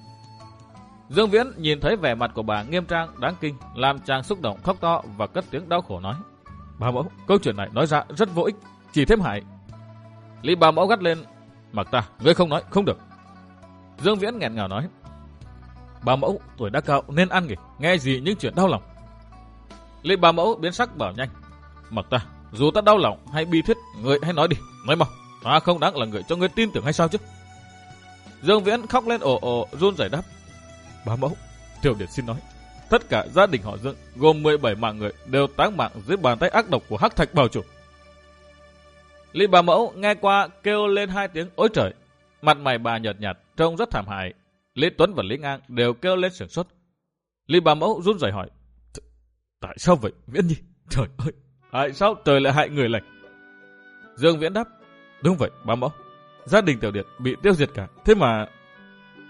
Dương Viễn nhìn thấy vẻ mặt của bà nghiêm trang đáng kinh, làm chàng xúc động khóc to và cất tiếng đau khổ nói: Bá Mẫu, câu chuyện này nói ra rất vô ích, chỉ thêm hại. Lý Bá Mẫu gắt lên: Mặc ta, ngươi không nói, không được. Dương Viễn nghẹn ngào nói: Bá Mẫu, tuổi đã cao nên ăn nghỉ, nghe gì những chuyện đau lòng. Lý Bá Mẫu biến sắc bảo nhanh: Mặc ta, dù ta đau lòng hay bi thiết, ngươi hãy nói đi, nói mau, ta không đáng là người cho ngươi tin tưởng hay sao chứ? Dương Viễn khóc lên ồ ồ, run rẩy đáp: Bá Mẫu, Tiểu Điệt xin nói, tất cả gia đình họ Dương gồm mười bảy mạng người đều táng mạng dưới bàn tay ác độc của Hắc Thạch Bảo Chủ. Lý Bá Mẫu nghe qua kêu lên hai tiếng ôi trời, mặt mày bà nhợt nhạt, trông rất thảm hại. Lý Tuấn và Lý Ngang đều kêu lên sửng sốt. Lý Bá Mẫu run rẩy hỏi: Tại sao vậy Viễn nhi? Trời ơi, tại sao trời lại hại người lành? Dương Viễn đáp: Đúng vậy Bá Mẫu, gia đình Tiểu Điệt bị tiêu diệt cả, thế mà...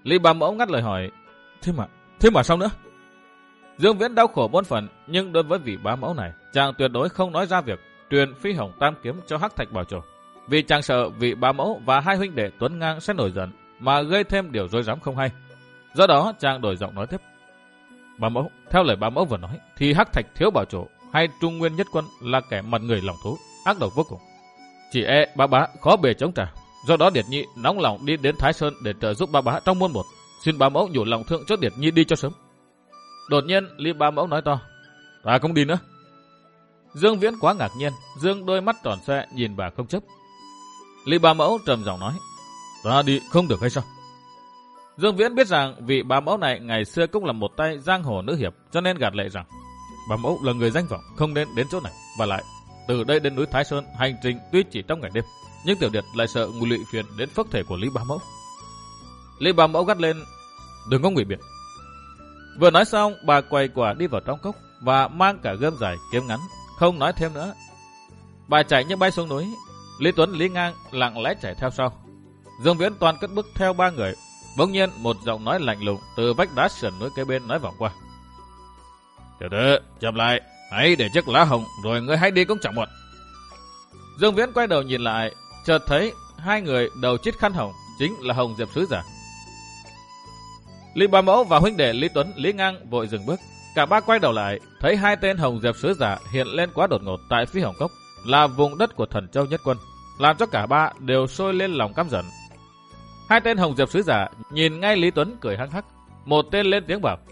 Lý Bá Mẫu ngắt lời hỏi, thế mà, thế mà sao nữa? Dương Viễn đau khổ bốn phần, nhưng đối với vị bá mẫu này, chàng tuyệt đối không nói ra việc truyền phi hồng tam kiếm cho Hắc Thạch Bảo Trồ, vì chàng sợ vị bá mẫu và hai huynh đệ Tuấn Ngang sẽ nổi giận mà gây thêm điều rối rắm không hay. Do đó chàng đổi giọng nói tiếp, bá mẫu, theo lời bá mẫu vừa nói, thì Hắc Thạch Thiếu Bảo Trồ hay Trung Nguyên Nhất Quân là kẻ mặt người lòng thú, ác độc vô cùng. Chỉ e bá bá khó bề chống trả. Do đó Điệt Nhi nóng lòng đi đến Thái Sơn để trợ giúp bá bá trong muôn một. Xin bá mẫu nhủ lòng thương cho Điệt Nhi đi cho sớm. Đột nhiên Lý Bá Mẫu nói to, ta không đi nữa. Dương Viễn quá ngạc nhiên, dương đôi mắt tròn xoe nhìn bà không chấp. Lý Bá Mẫu trầm giọng nói, ta đi không được hay sao? Dương Viễn biết rằng vị bá mẫu này ngày xưa cũng là một tay giang hồ nữ hiệp, cho nên gạt lệ rằng bá mẫu là người danh vọng, không nên đến chỗ này. Và lại từ đây đến núi Thái Sơn hành trình tuy chỉ trong ngày đêm, nhưng Tiểu Điệt lại sợ ngụy lụy phiền đến phước thể của Lý Bá Mẫu. Lý Bá Mẫu gắt lên, đừng có ngụy biện. Vừa nói xong, bà quay quả đi vào trong cốc và mang cả gươm dài kiếm ngắn, không nói thêm nữa. Bà chạy như bay xuống núi. Lý Tuấn, Lý Ngang lặng lẽ chạy theo sau. Dương Viễn toàn cất bước theo ba người. Bỗng nhiên một giọng nói lạnh lùng từ vách đá sườn núi kế bên nói vọng qua, tiểu tử, chậm lại, hãy để chiếc lá hồng rồi ngươi hãy đi cũng chẳng muộn. Dương Viễn quay đầu nhìn lại, chợt thấy hai người đầu chít khăn hồng, chính là Hồng Diệp sứ giả. Lý Bá Mẫu và huynh đệ Lý Tuấn, Lý Ngang vội dừng bước. Cả ba quay đầu lại, thấy hai tên Hồng Diệp sứ giả hiện lên quá đột ngột tại Phi Hồng Cốc, là vùng đất của Thần Châu Nhất Quân, làm cho cả ba đều sôi lên lòng căm giận. Hai tên Hồng Diệp sứ giả nhìn ngay Lý Tuấn cười hăng hắc, một tên lên tiếng bảo,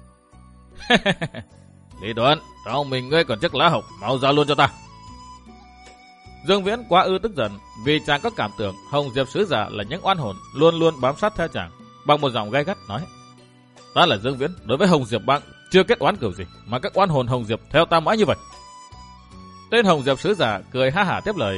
Lý Tuấn, trong mình ngươi còn chiếc lá hồng, mau giao luôn cho ta. Dương Viễn quá ư tức giận, vì chàng có cảm tưởng Hồng Diệp sứ giả là những oan hồn luôn luôn bám sát theo chàng. Bằng một giọng gay gắt nói, ta là Dương Viễn, đối với Hồng Diệp Bang chưa kết oán kiểu gì mà các oan hồn Hồng Diệp theo ta mãi như vậy. Tên Hồng Diệp sứ giả cười ha hả tiếp lời,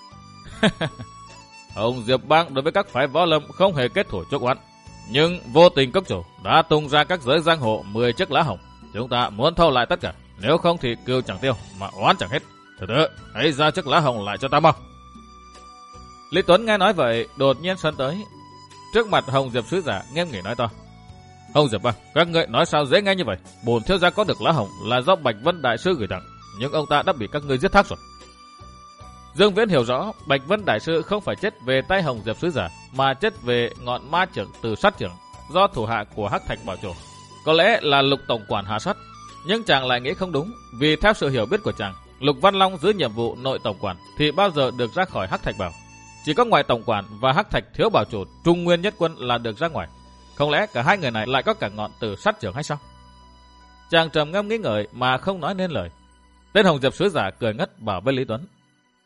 Hồng Diệp Bang đối với các phái võ lâm không hề kết thù chuốc oán, nhưng vô tình cốc chủ đã tung ra các giới giang hồ mười chiếc lá hồng, chúng ta muốn thâu lại tất cả, nếu không thì cừu chẳng tiêu mà oán chẳng hết. Thử thử, hãy giao chiếc lá hồng lại cho ta mau. Lý Tuấn nghe nói vậy đột nhiên sân tới. Trước mặt Hồng Diệp sứ giả nghiêm nghị nói to, Hồng Diệp Bang, các ngươi nói sao dễ nghe như vậy? Bổn thiếu gia có được lá hồng là do Bạch Vân đại sư gửi tặng, nhưng ông ta đã bị các ngươi giết thác rồi. Dương Viễn hiểu rõ Bạch Vân đại sư không phải chết về tay Hồng Diệp sứ giả, mà chết về ngọn ma trưởng từ sát trưởng do thủ hạ của Hắc Thạch Bảo Trồ, có lẽ là Lục tổng quản hạ sát. Nhưng chàng lại nghĩ không đúng, vì theo sự hiểu biết của chàng, Lục Văn Long giữ nhiệm vụ nội tổng quản thì bao giờ được ra khỏi Hắc Thạch Bảo. Chỉ có ngoại tổng quản và Hắc Thạch Thiếu Bảo Trồ Trung Nguyên Nhất Quân là được ra ngoài. Không lẽ cả hai người này lại có cả ngọn từ sát trưởng hay sao? Chàng trầm ngâm nghĩ ngợi mà không nói nên lời. Tên Hồng Diệp sứ giả cười ngất bảo với Lý Tuấn,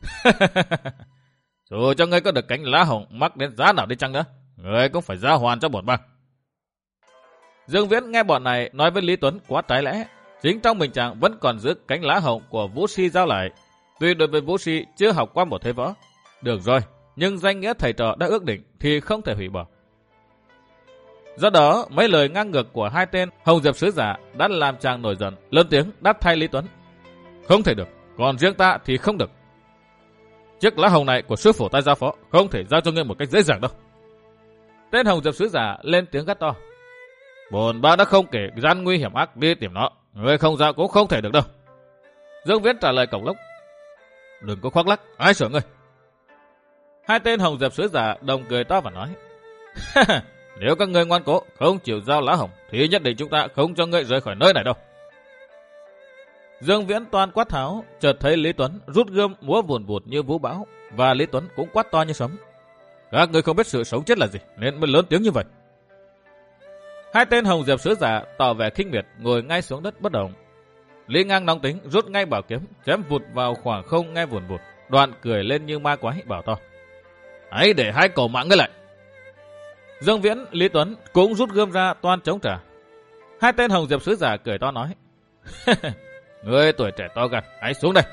dù cho ngươi có được cánh lá hồng mắc đến giá nào đi chăng nữa, ngươi cũng phải giao hoàn cho bổn bang. Dương Viễn nghe bọn này nói với Lý Tuấn quá trái lẽ. Chính trong mình chàng vẫn còn giữ cánh lá hồng của Vũ Si giao lại. Tuy đối với Vũ Si chưa học qua một thế võ, được rồi, nhưng danh nghĩa thầy trò đã ước định thì không thể hủy bỏ. Do đó mấy lời ngang ngược của hai tên Hồng Diệp sứ giả đã làm chàng nổi giận, lớn tiếng đáp thay Lý Tuấn, không thể được, còn riêng ta thì không được. Chiếc lá hồng này của sư phụ ta giao phó, không thể giao cho ngươi một cách dễ dàng đâu. Tên Hồng Diệp sứ giả lên tiếng gắt to, bổn bang đã không kể gian nguy hiểm ác đi tìm nó, ngươi không giao cũng không thể được đâu. Dương Viễn trả lời cổng lốc, đừng có khoác lác, ai sợ ngươi. Hai tên Hồng Diệp sứ giả đồng cười to và nói, nếu các ngươi ngoan cố không chịu giao lá hồng thì nhất định chúng ta không cho ngươi rời khỏi nơi này đâu. Dương Viễn toan quát tháo, chợt thấy Lý Tuấn rút gươm múa vùn vụt như vũ bão, và Lý Tuấn cũng quát to như sấm, các ngươi không biết sự sống chết là gì nên mới lớn tiếng như vậy. Hai tên Hồng Diệp sứ giả tỏ vẻ khinh miệt, ngồi ngay xuống đất bất động. Lý Ngang nóng tính rút ngay bảo kiếm chém vụt vào khoảng không nghe vùn vụt, đoạn cười lên như ma quái bảo to, hãy để hai cổ mạng ngươi lại. Dương Viễn, Lý Tuấn cũng rút gươm ra toan chống trả. Hai tên Hồng Diệp sứ giả cười to nói, ngươi tuổi trẻ to gan, hãy xuống đây.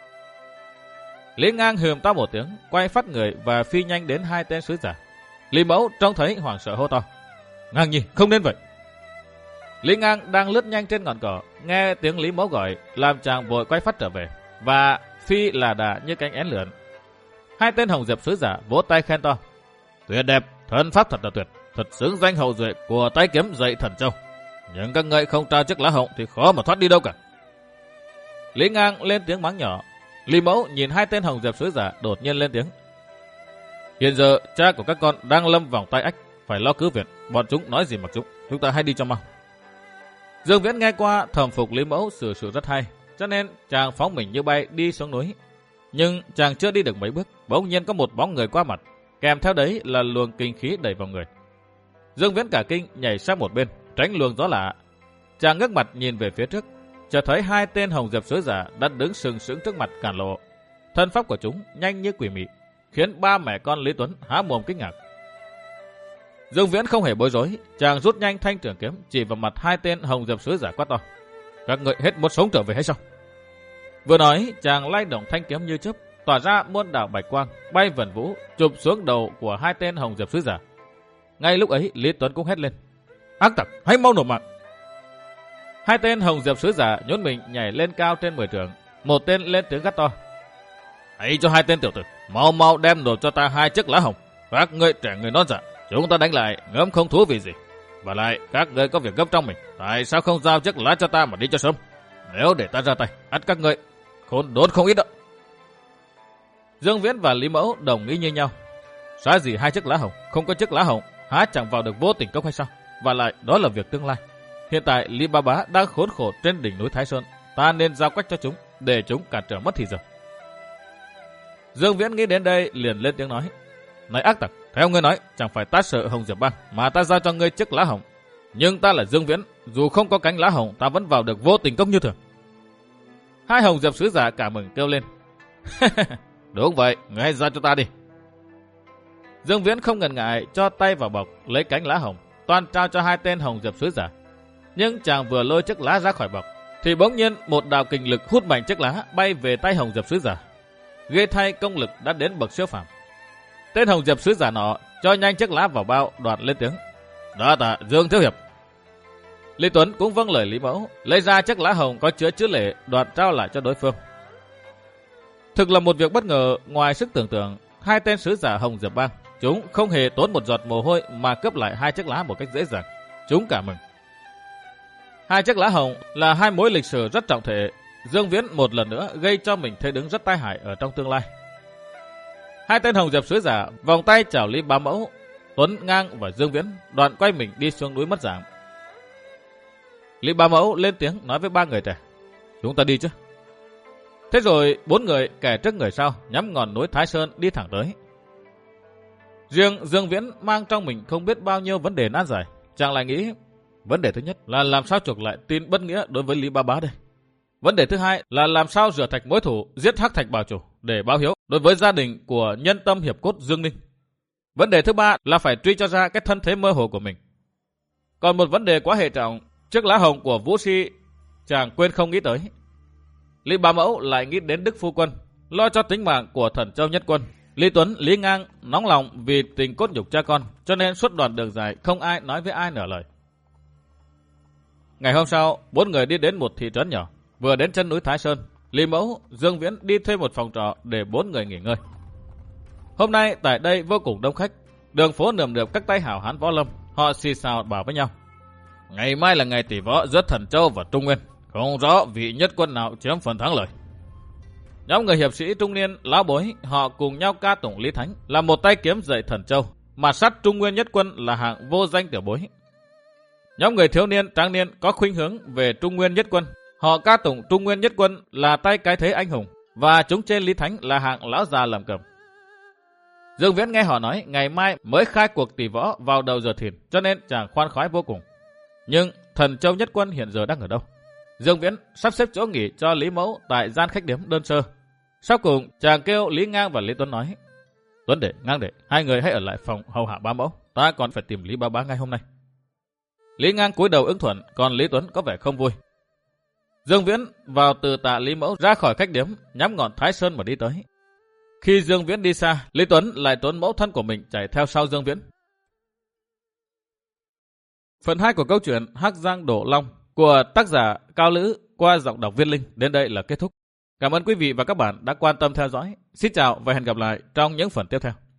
Lý Ngang hừm to một tiếng, quay phát người và phi nhanh đến hai tên sứ giả. Lý Mẫu trông thấy hoảng sợ hô to, Ngang nhi, không nên vậy. Lý Ngang đang lướt nhanh trên ngọn cỏ, nghe tiếng Lý Mẫu gọi, làm chàng vội quay phát trở về và phi là đà như cánh én lượn. Hai tên Hồng Diệp sứ giả vỗ tay khen to, tuyệt đẹp, thân pháp thật là tuyệt, thật xứng danh hậu duệ của tay kiếm dạy Thần Châu. Nhưng các ngươi không trao chiếc lá hồng thì khó mà thoát đi đâu cả. Lý Ngang lên tiếng mắng nhỏ. Lý Mẫu nhìn hai tên Hồng Diệp sứ giả đột nhiên lên tiếng. Hiện giờ cha của các con đang lâm vòng tay ách, phải lo cứu viện. Bọn chúng nói gì mặc chúng, chúng ta hãy đi cho mau. Dương Viễn nghe qua thầm phục Lý Mẫu xử sự rất hay, cho nên chàng phóng mình như bay đi xuống núi. Nhưng chàng chưa đi được mấy bước, bỗng nhiên có một bóng người qua mặt, kèm theo đấy là luồng kinh khí đẩy vào người. Dương Viễn cả kinh nhảy sang một bên, tránh luồng gió lạ. Chàng ngước mặt nhìn về phía trước, chợt thấy hai tên Hồng Diệp sứ giả đang đứng sừng sững trước mặt cản lộ. Thân pháp của chúng nhanh như quỷ mị, khiến ba mẹ con Lý Tuấn há mồm kinh ngạc. Dương Viễn không hề bối rối, chàng rút nhanh thanh trường kiếm chỉ vào mặt hai tên Hồng Diệp sứ giả quát to. Các ngươi hết muốn sống trở về hay sao? Vừa nói, chàng lay động thanh kiếm như chớp, tỏa ra muôn đạo bạch quang, bay vần vũ, chụp xuống đầu của hai tên Hồng Diệp sứ giả. Ngay lúc ấy, Lý Tuấn cũng hét lên. Ác tặc, hãy mau nổ mạng! Hai tên Hồng Diệp sứ giả nhún mình nhảy lên cao trên mười trượng, một tên lên tiếng gắt to. Hãy cho hai tên tiểu tử, mau mau đem nộp cho ta hai chiếc lá hồng. Các ngươi trẻ người non dạ, chúng ta đánh lại ngấm không thú vị gì. Và lại, các ngươi có việc gấp trong mình, tại sao không giao chiếc lá cho ta mà đi cho sớm? Nếu để ta ra tay, ắt các ngươi khốn đốn không ít đâu. Dương Viễn và Lý Mẫu đồng ý như nhau. Xóa gì hai chiếc lá hồng, không có chiếc lá hồng, há chẳng vào được Vô Tình Cốc hay sao? Và lại, đó là việc tương lai. Hiện tại Lý Ba Bá đang khốn khổ trên đỉnh núi Thái Sơn, ta nên giao quách cho chúng, để chúng cản trở mất thì giờ. Dương Viễn nghĩ đến đây liền lên tiếng nói. Này ác tặc, theo ngươi nói, chẳng phải ta sợ Hồng Diệp Bang, mà ta giao cho ngươi chiếc lá hồng. Nhưng ta là Dương Viễn, dù không có cánh lá hồng, ta vẫn vào được Vô Tình Cốc như thường. Hai Hồng Diệp sứ giả cả mừng kêu lên. Đúng vậy, ngươi hãy giao cho ta đi. Dương Viễn không ngần ngại cho tay vào bọc lấy cánh lá hồng, toàn trao cho hai tên Hồng Diệp sứ giả. Nhưng chàng vừa lôi chiếc lá ra khỏi bọc, thì bỗng nhiên một đạo kình lực hút mạnh chiếc lá bay về tay Hồng Diệp sứ giả. Ghê thay công lực đã đến bậc siêu phàm. Tên Hồng Diệp sứ giả nọ cho nhanh chiếc lá vào bao, đoạt lên tiếng. Đa tạ Dương thiếu hiệp. Lý Tuấn cũng vâng lời Lý Mẫu, lấy ra chiếc lá hồng có chứa chữ lệ, đoạt trao lại cho đối phương. Thực là một việc bất ngờ ngoài sức tưởng tượng. Hai tên sứ giả Hồng Diệp Bang, chúng không hề tốn một giọt mồ hôi mà cướp lại hai chiếc lá một cách dễ dàng. Chúng cả mừng. Hai chiếc lá hồng là hai mối lịch sử rất trọng thể. Dương Viễn một lần nữa gây cho mình thế đứng rất tai hại ở trong tương lai. Hai tên Hồng Diệp sứ giả vòng tay chào Lý Bá Mẫu, Tuấn Ngang và Dương Viễn, đoạn quay mình đi xuống núi mất dạng. Lý Bá Mẫu lên tiếng nói với ba người trẻ. Chúng ta đi chứ? Thế rồi bốn người kẻ trước người sau nhắm ngọn núi Thái Sơn đi thẳng tới. Riêng Dương Viễn mang trong mình không biết bao nhiêu vấn đề nan giải. Chàng lại nghĩ vấn đề thứ nhất là làm sao chuộc lại tin bất nghĩa đối với Lý Bá Bá đây. Vấn đề thứ hai là làm sao rửa thạch mối thù, giết Hắc Thạch Bảo Chủ để báo hiếu đối với gia đình của nhân tâm hiệp cốt Dương Ninh. Vấn đề thứ ba là phải truy cho ra cái thân thế mơ hồ của mình. Còn một vấn đề quá hệ trọng, chiếc lá hồng của Vũ Si chàng quên không nghĩ tới. Lý Bá Mẫu lại nghĩ đến Đức Phu Quân, lo cho tính mạng của Thần Châu Nhất Quân. Lý Tuấn, Lý Ngang nóng lòng vì tình cốt nhục cha con, cho nên suốt đoạn đường dài không ai nói với ai nửa lời. Ngày hôm sau, bốn người đi đến một thị trấn nhỏ. Vừa đến chân núi Thái Sơn, Lý Mẫu, Dương Viễn đi thuê một phòng trọ để bốn người nghỉ ngơi. Hôm nay tại đây vô cùng đông khách, đường phố nườm nượp các tay hảo hán võ lâm, họ xì xào bảo với nhau. Ngày mai là ngày tỷ võ giữa Thần Châu và Trung Nguyên, không rõ vị nhất quân nào chiếm phần thắng lợi. Nhóm người hiệp sĩ trung niên lão bối họ cùng nhau ca tụng Lý Thánh là một tay kiếm dạy Thần Châu, mà sát Trung Nguyên nhất quân là hạng vô danh tiểu bối. Nhóm người thiếu niên tráng niên có khuynh hướng về Trung Nguyên nhất quân, họ ca tụng Trung Nguyên nhất quân là tay cái thế anh hùng, và chúng trên Lý Thánh là hạng lão già làm cầm. Dương Viễn nghe họ nói ngày mai mới khai cuộc tỷ võ vào đầu giờ thìn, cho nên chàng khoan khoái vô cùng. Nhưng Thần Châu nhất quân hiện giờ đang ở đâu? Dương Viễn sắp xếp chỗ nghỉ cho Lý Mẫu tại gian khách điếm đơn sơ. Sau cùng chàng kêu Lý Ngang và Lý Tuấn nói. Tuấn đệ, Ngang đệ, hai người hãy ở lại phòng hầu hạ Bá Mẫu, ta còn phải tìm Lý Bá Bá ngay hôm nay. Lý Ngang cúi đầu ứng thuận, còn Lý Tuấn có vẻ không vui. Dương Viễn vào từ tạ Lý Mẫu ra khỏi khách điếm, nhắm ngọn Thái Sơn mà đi tới. Khi Dương Viễn đi xa, Lý Tuấn lại tốn mẫu thân của mình chạy theo sau Dương Viễn. Phần hai của câu chuyện Hắc Giang Đổ Long của tác giả Cao Lữ qua giọng đọc Viên Linh đến đây là kết thúc. Cảm ơn quý vị và các bạn đã quan tâm theo dõi. Xin chào và hẹn gặp lại trong những phần tiếp theo.